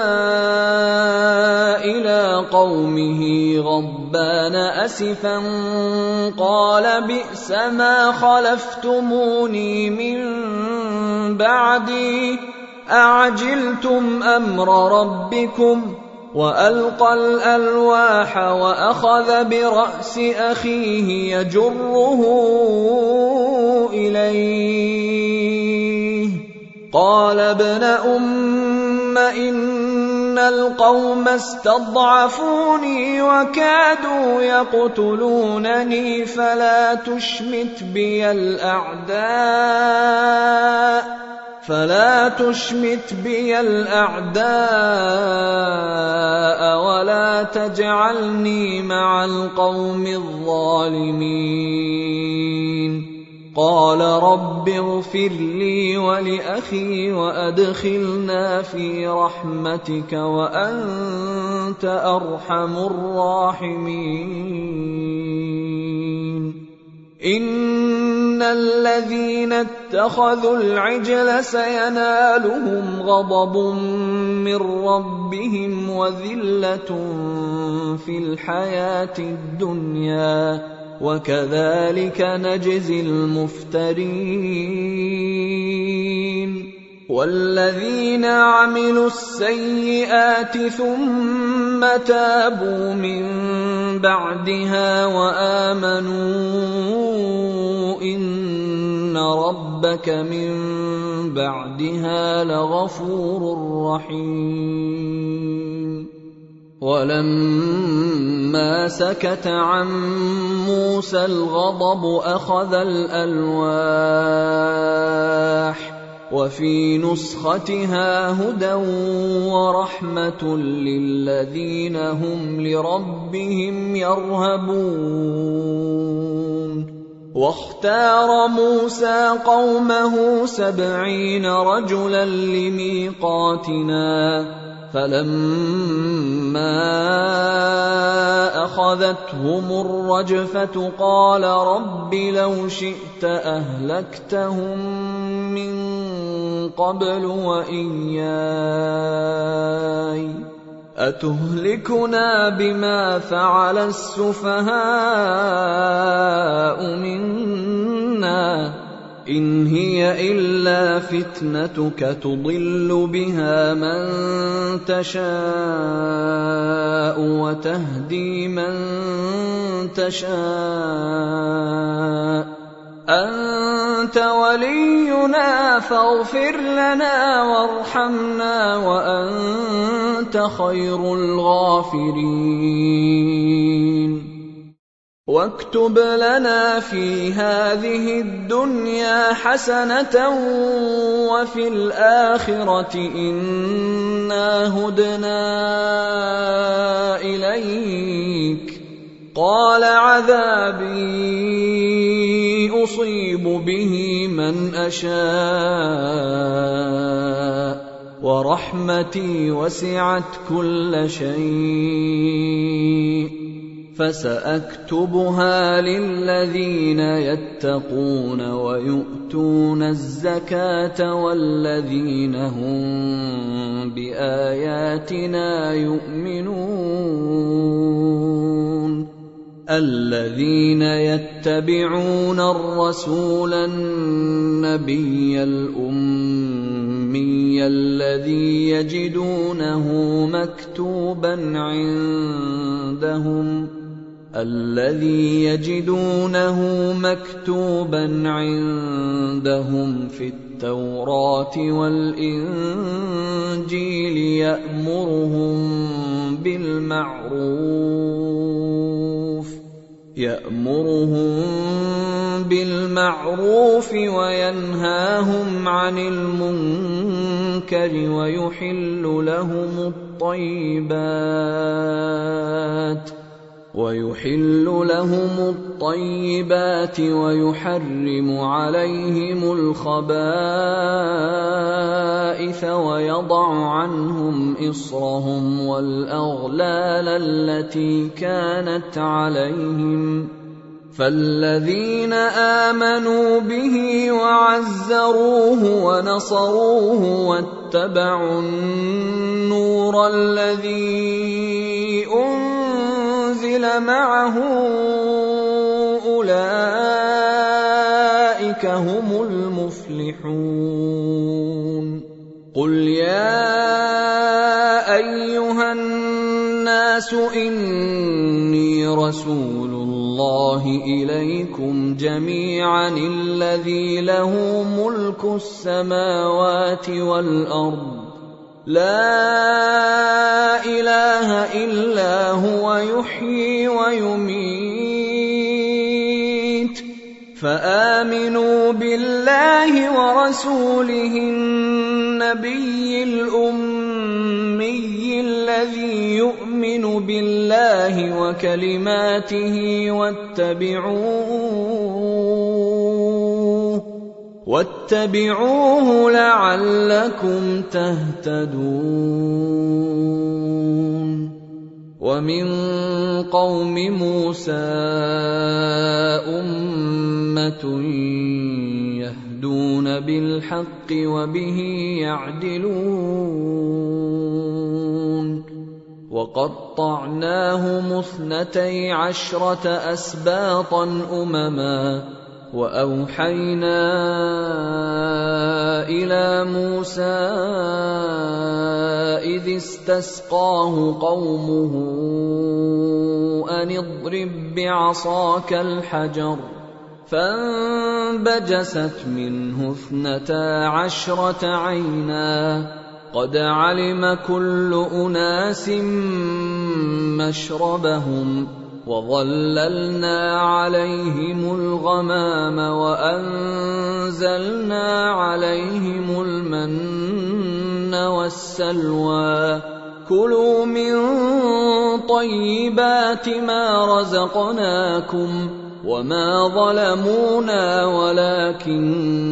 إلى قومه غضبان أسفا قال بئس ما خلفتموني من بعدي أعجلتم أمر ربكم وألقى الألواح وأخذ برأس أخيه يجره إليه قال ابن أم إن القوم استضعفوني وكادوا يقتلونني فلا تشمت بي الأعداء فلا تشمت بي الأعداء ولا تجعلني مع القوم الظالمين قال رب اغفر لي ولأخي وأدخلنا في رحمتك وأنت أرحم الراحمين إن الذين اتخذوا العجل سينالهم غضب من ربهم وذلة في الحياة الدنيا وكذلك نجزي المفترين والذين عملوا السيئات ثم تابوا من بعدها وآمنوا إن ربك من بعدها لغفور رحيم. ولما سكت عن موسى الغضب أخذ الألواح وفي نسختها هدى ورحمة للذين هم لربهم يرهبون. واختار موسى قومه سبعين رجلا لميقاتنا فلما أخذتهم الرجفة قال رب لو شئت أهلكتهم من قبل وإياي أتهلكنا بما فعل السفهاء منا إن هي إلا فتنتك تضل بها من تشاء وتهدي من تشاء أنت ولينا فاغفر لنا وارحمنا وأنت خير الغافرين. واكتب لنا في هذه الدنيا حسنة وفي الآخرة إنا هدنا إليك قال عذابي أصيب به من أشاء ورحمتي وسعت كل شيء فسأكتبها للذين يتقون ويؤتون الزكاة والذين هم بآياتنا يؤمنون. الذين يتبعون الرسول النبي الأمي الذي يجدونه مكتوبا عندهم الذي يجدونه مكتوبا عندهم في التوراة والإنجيل يأمرهم بالمعروف يأمرهم بالمعروف وينهاهم عن المنكر ويحل لهم الطيبات ويحل لهم الطيبات ويحرم عليهم الخبائث ويضع عنهم إصرهم والأغلال التي كانت عليهم فالذين آمنوا به وعزروه ونصروه واتبعوا النور الذي أنزل معه أولئك هم المفلحون. قل يا أيها الناس إني رسول الله إليكم جميعا الذي له ملك السماوات والأرض لا إله إلا هو يحيي ويميت فآمنوا بالله ورسوله النبي الأمي الذي يؤمن بالله وكلماته واتبعوه واتبعوه لعلكم تهتدون. ومن قوم موسى أمة يهدون بالحق وبه يعدلون. وقطعناهم اثنتي عشرة أسباطا أمما وأوحينا إلى موسى إذ استسقاه قومه أن اضرب بعصاك الحجر فانبجست منه اثنتا عشرة عينا قد علم كل أناس مشربهم وظللنا عليهم الغمام وأنزلنا عليهم المن والسلوى كلوا من طيبات ما رزقناكم وما ظلمونا ولكن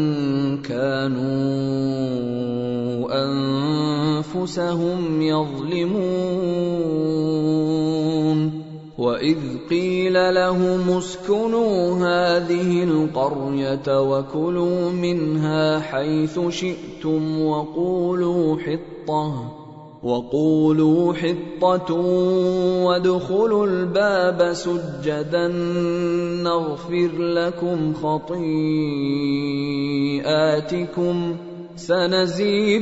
كانوا أنفسهم يظلمون وإذ قيل لهم اسكنوا هذه القرية وكلوا منها حيث شئتم وقولوا حطة وقولوا حطة وادخلوا الباب سجدا نغفر لكم خطيئاتكم سنزيد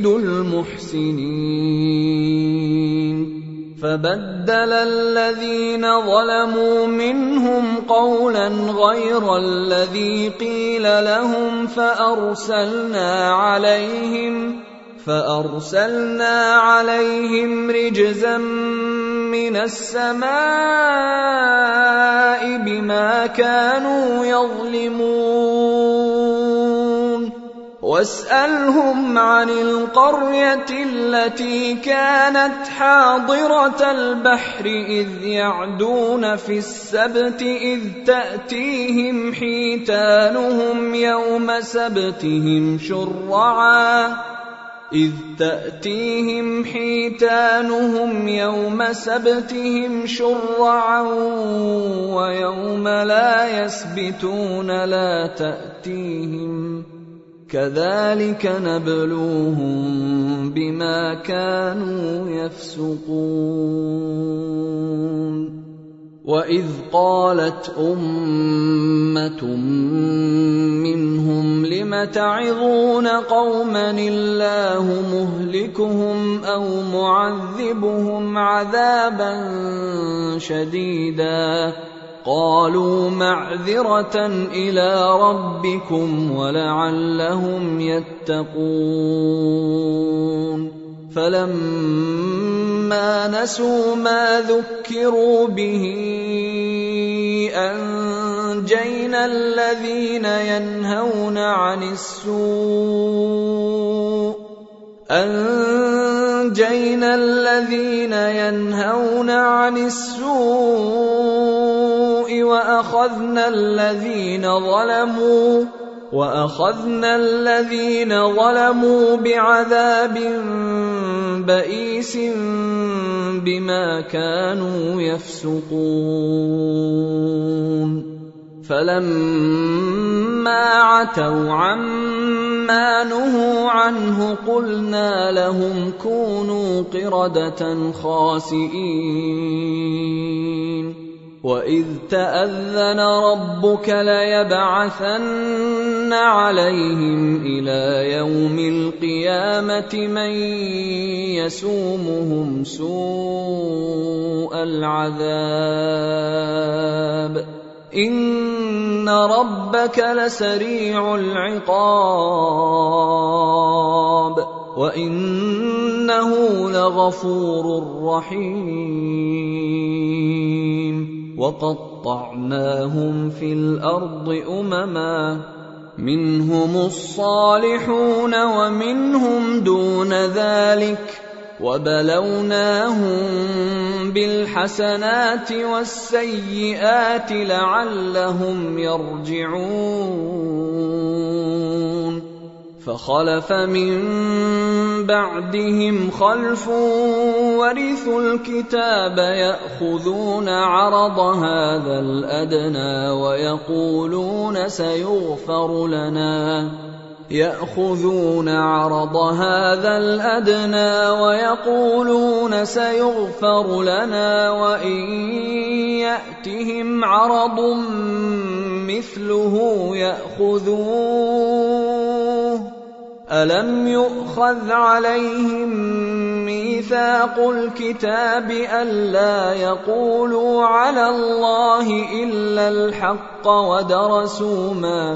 المحسنين فبدل الذين ظلموا منهم قولا غير الذي قيل لهم فأرسلنا عليهم فأرسلنا عليهم رجزا من السماء بما كانوا يظلمون واسألهم عن القرية التي كانت حاضرة البحر إذ يعدون في السبت إذ تأتيهم حيتانهم يوم سبتهم شرعا إذ تأتيهم حيتانهم يوم سبتهم شرعا ويوم لا يسبتون لا تأتيهم كذلك نبلوهم بما كانوا يفسقون وإذ قالت أمة منهم لم تعظون قوما الله مهلكهم أو معذبهم عذابا شديدا قالوا معذرة إلى ربكم ولعلهم يتقون فلما نسوا ما ذكروا به أنجينا الذين ينهون عن السوء أنجينا الذين ينهون عن السوء وأخذنا الذين ظلموا وأخذنا الذين ظلموا بعذاب بئيس بما كانوا يفسقون فلما عتوا عما نهوا عنه قلنا لهم كونوا قردة خاسئين وإذ تأذن ربك ليبعثن عليهم إلى يوم القيامة من يسومهم سوء العذاب إن ربك لسريع العقاب وإنه لغفور رحيم وقطعناهم في الأرض أمما منهم الصالحون ومنهم دون ذلك وبلوناهم بالحسنات والسيئات لعلهم يرجعون فخلف من بعدهم خلف ورثوا الكتاب يأخذون عرض هذا الأدنى ويقولون سيغفر لنا يأخذون عرض هذا الأدنى ويقولون سيغفر لنا وإن يأتهم عرض مثله يأخذوه ألم يؤخذ عليهم ميثاق الكتاب ألا يقولوا على الله إلا الحق ودرسوا ما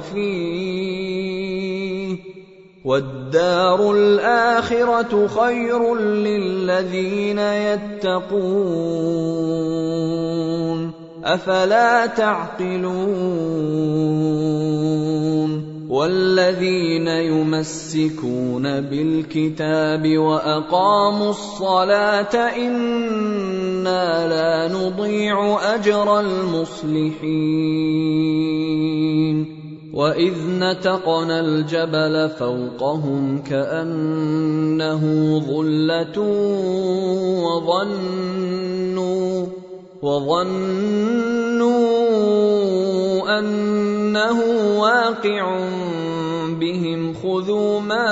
فيه والدار الآخرة خير للذين يتقون أفلا تعقلون والذين يمسكون بالكتاب وأقاموا الصلاة إنا لا نضيع أجر المصلحين وإذ نتقنا الجبل فوقهم كأنه ظلة وظنوا وظنوا أنه واقع بهم خذوا ما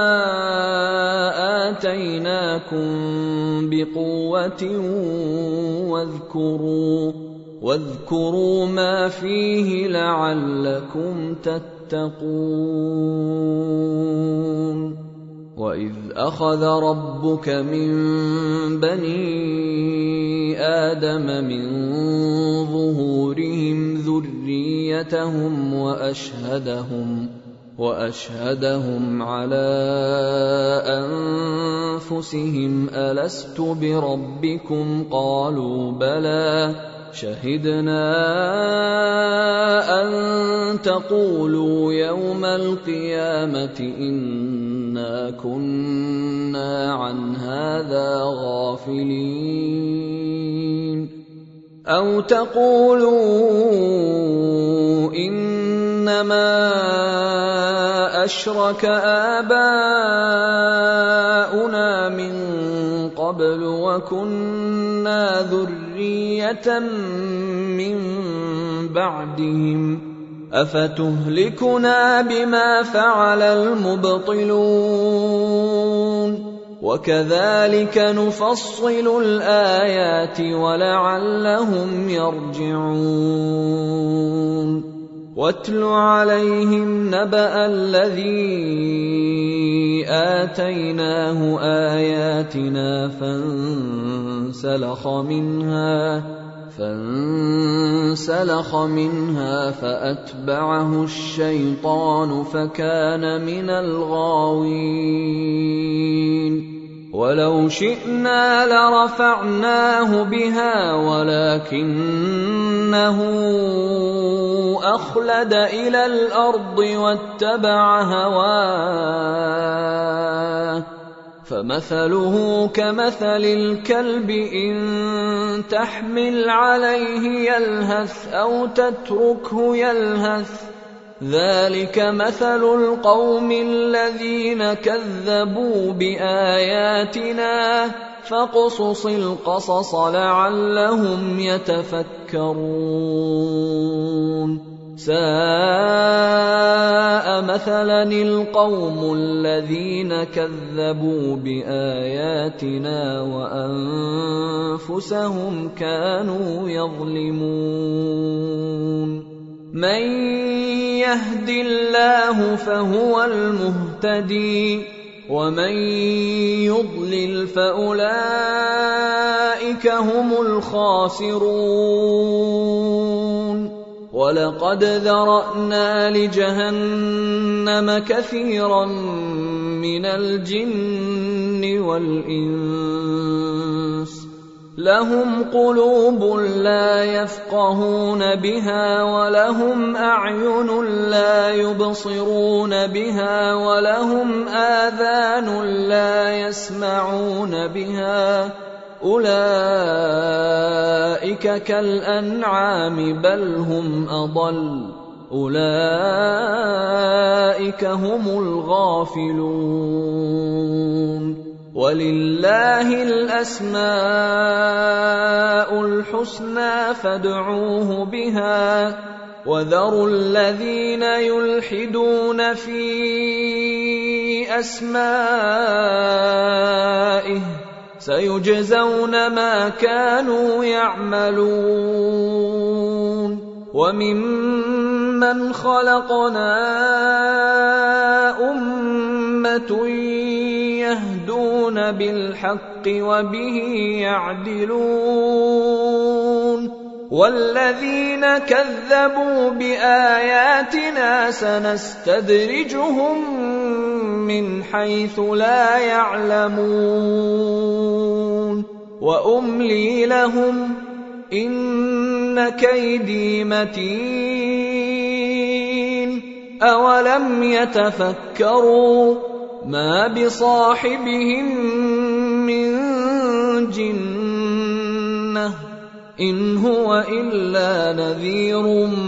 آتيناكم بقوة واذكروا واذكروا ما فيه لعلكم تتقون وإذ أخذ ربك من بني آدم من ظهورهم ذريتهم وأشهدهم وأشهدهم على أنفسهم ألست بربكم قالوا بلى شهدنا أن تقولوا يوم القيامة إنا كنا عن هذا غافلين أو تقولوا إنما أشرك آباؤنا من قبل وكنا ذرية من بعدهم أفتهلكنا بما فعل المبطلون وكذلك نفصل الآيات ولعلهم يرجعون واتل عليهم نبأ الذي آتيناه آياتنا فانسلخ منها فانسلخ منها فأتبعه الشيطان فكان من الغاوين ولو شئنا لرفعناه بها ولكنه أخلد إلى الأرض واتبع هواه فمثله كمثل الكلب إن تحمل عليه يلهث أو تتركه يلهث ذلك مثل القوم الذين كذبوا بآياتنا فاقصص القصص لعلهم يتفكرون ساء مثلا القوم الذين كذبوا بآياتنا وأنفسهم كانوا يظلمون من يهد الله فهو المهتدي ومن يضلل فأولئك هم الخاسرون ولقد ذرأنا لجهنم كثيرا من الجن والإنس لهم قلوب لا يفقهون بها ولهم أعين لا يبصرون بها ولهم آذان لا يسمعون بها أولئك كالأنعام بل هم أضل أولئك هم الغافلون ولله الأسماء الحسنى فادعوه بها وذروا الذين يلحدون في أسمائه سيجزون ما كانوا يعملون وممن خلقنا أمة أمة يهدون بالحق وبه يعدلون والذين كذبوا بآياتنا سنستدرجهم من حيث لا يعلمون وأملي لهم إن كيدي متين أولم يتفكروا ما بصاحبهم من جنة إن هو إلا نذير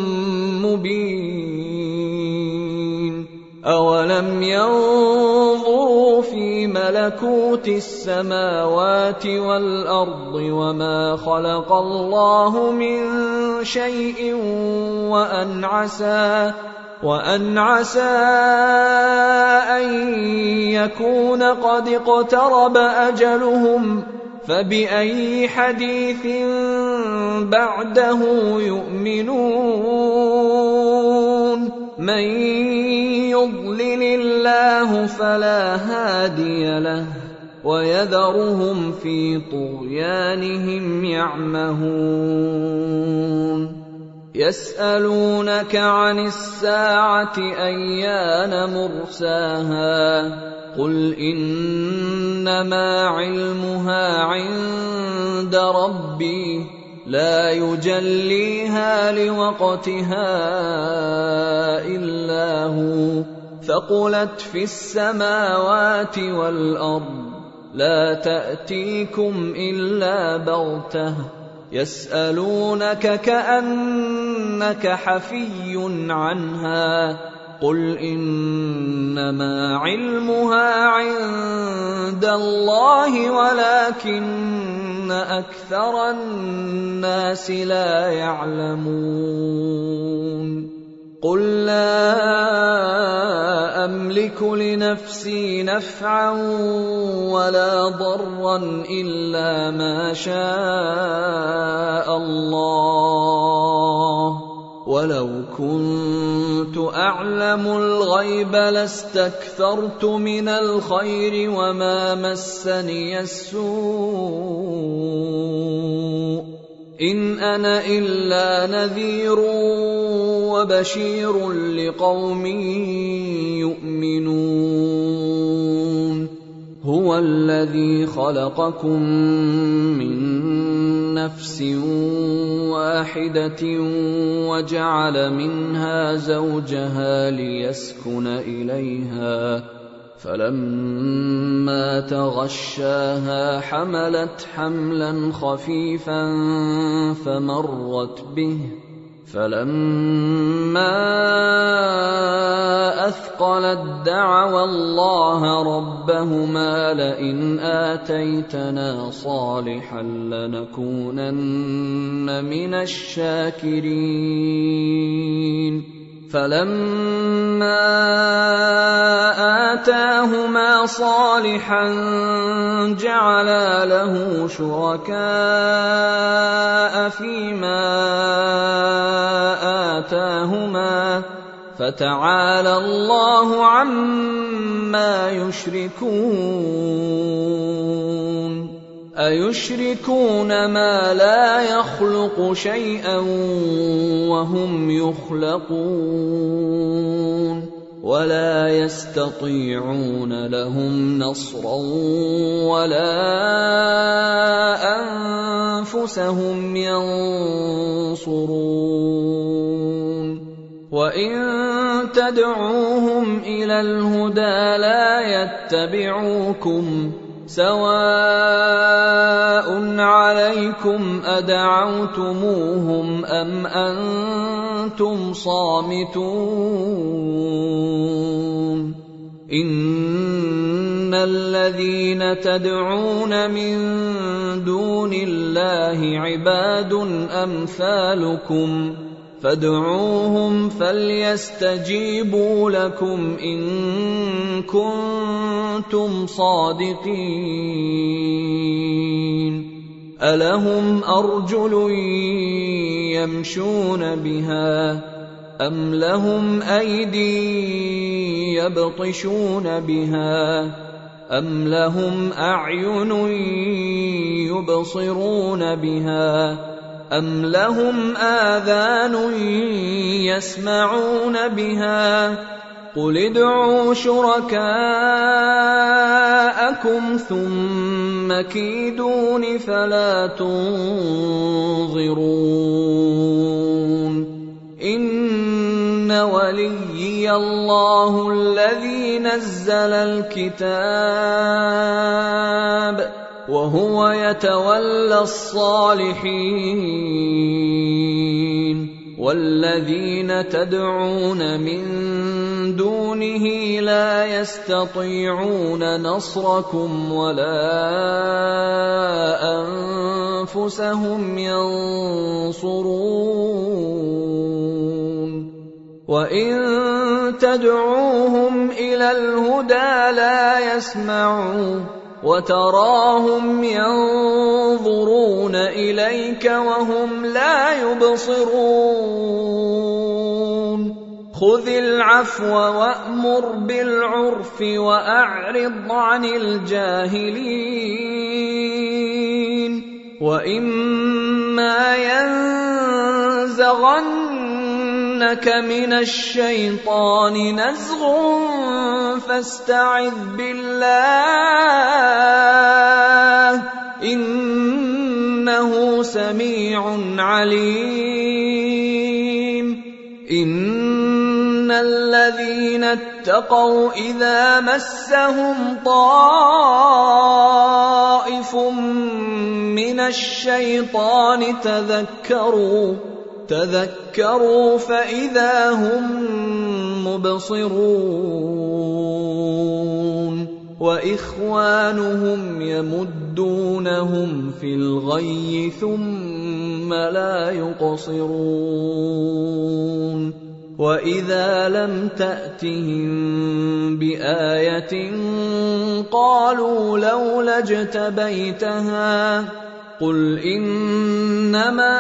مبين أولم ينظروا في ملكوت السماوات والأرض وما خلق الله من شيء وأن عسى وأن عسى أن يكون قد اقترب أجلهم فبأي حديث بعده يؤمنون من يضلل الله فلا هادي له ويذرهم في طغيانهم يعمهون يسألونك عن الساعة أيان مرساها قل إنما علمها عند ربي لا يجليها لوقتها إلا هو ثقلت في السماوات والأرض لا تأتيكم إلا بغتة يسألونك كأنك حفي عنها قل إنما علمها عند الله ولكن أكثر الناس لا يعلمون قل لا أملك لنفسي نفعا ولا ضرا إلا ما شاء الله ولو كنت أعلم الغيب لاستكثرت من الخير وما مسني السوء إن أنا إلا نذير وبشير لقوم يؤمنون هو الذي خلقكم من نفس واحدة وجعل منها زوجها ليسكن إليها فلما تغشاها حملت حملا خفيفا فمرت به فلما أثقلت دعوا الله ربهما لئن آتيتنا صالحا لنكونن من الشاكرين فلما آتاهما صالحا جعلا له شركاء فيما آتاهما فتعالى الله عما يشركون أيشركون ما لا يخلق شيئا وهم يخلقون ولا يستطيعون لهم نصرا ولا أنفسهم ينصرون وإن تدعوهم إلى الهدى لا يتبعوكم سواء عليكم أدعوتموهم أم أنتم صامتون إن الذين تدعون من دون الله عباد أمثالكم فادعوهم فليستجيبوا لكم إن كنتم صادقين ألهم أرجل يمشون بها أَمْ لَهُمْ أَيْدِي يَبْطِشُونَ بِهَا أَمْ لَهُمْ أَعْيُنٌ يُبْصِرُونَ بِهَا أَمْ لَهُمْ آذَانٌ يَسْمَعُونَ بِهَا قُلِ ادْعُوا شُرَكَاءَكُمْ ثُمَّ كِيدُونِ فَلَا تُنظِرُونِ إِنَّ وَلِيِّيَ اللَّهُ الَّذِي نَزَّلَ الْكِتَابَ وَهُوَ يَتَوَلَّى الصَّالِحِينَ وَالَّذِينَ تَدْعُونَ مِن دُونِهِ لَا يَسْتَطِيعُونَ نَصْرَكُمْ وَلَا أَنفُسَهُمْ يَنصُرُونَ وَإِن تَدْعُوهُمْ إِلَى الْهُدَىٰ لَا يَسْمَعُوا وَتَرَاهُمْ يَنظُرُونَ إِلَيْكَ وَهُمْ لَا يُبْصِرُونَ خُذِ الْعَفْوَ وَأْمُرْ بِالْعُرْفِ وَأَعْرِضْ عَنِ الْجَاهِلِينَ وَإِمَّا يَنزَغَنَّكَ مِنَ الشَّيْطَانِ نَزْغٌ فَاسْتَعِذْ بِاللَّهِ إِنَّهُ سَمِيعٌ عَلِيمٌ إِنَّ الَّذِينَ اتَّقَوْا إِذَا مَسَّهُمْ طَائِفٌ مِّنَ الشَّيْطَانِ تَذَكَّرُوا تذكروا فإذا هم مبصرون وإخوانهم يمدونهم في الغي ثم لا يقصرون وإذا لم تأتهم بآية قالوا لولا اجتبيتها قل إنما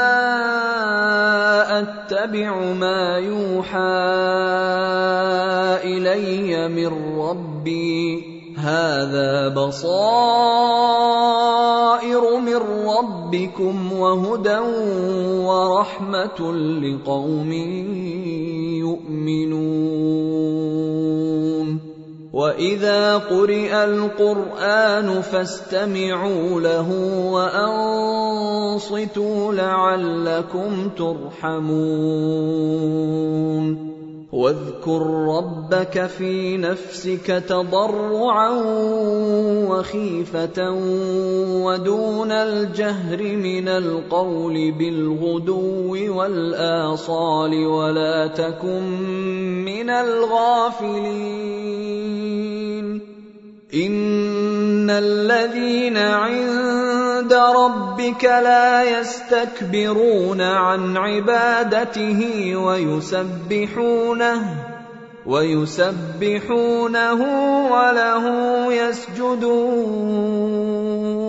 أتبع ما يوحى إلي من ربي هذا بصائر من ربكم وهدى ورحمة لقوم يؤمنون وإذا قرئ القرآن فاستمعوا له وأنصتوا لعلكم ترحمون واذكر ربك في نفسك تضرعا وخيفة ودون الجهر من القول بالغدو والآصال ولا تكن من الغافلين إن الذين عند ربك لا يستكبرون عن عبادته ويسبحونه ويسبحونه وله يسجدون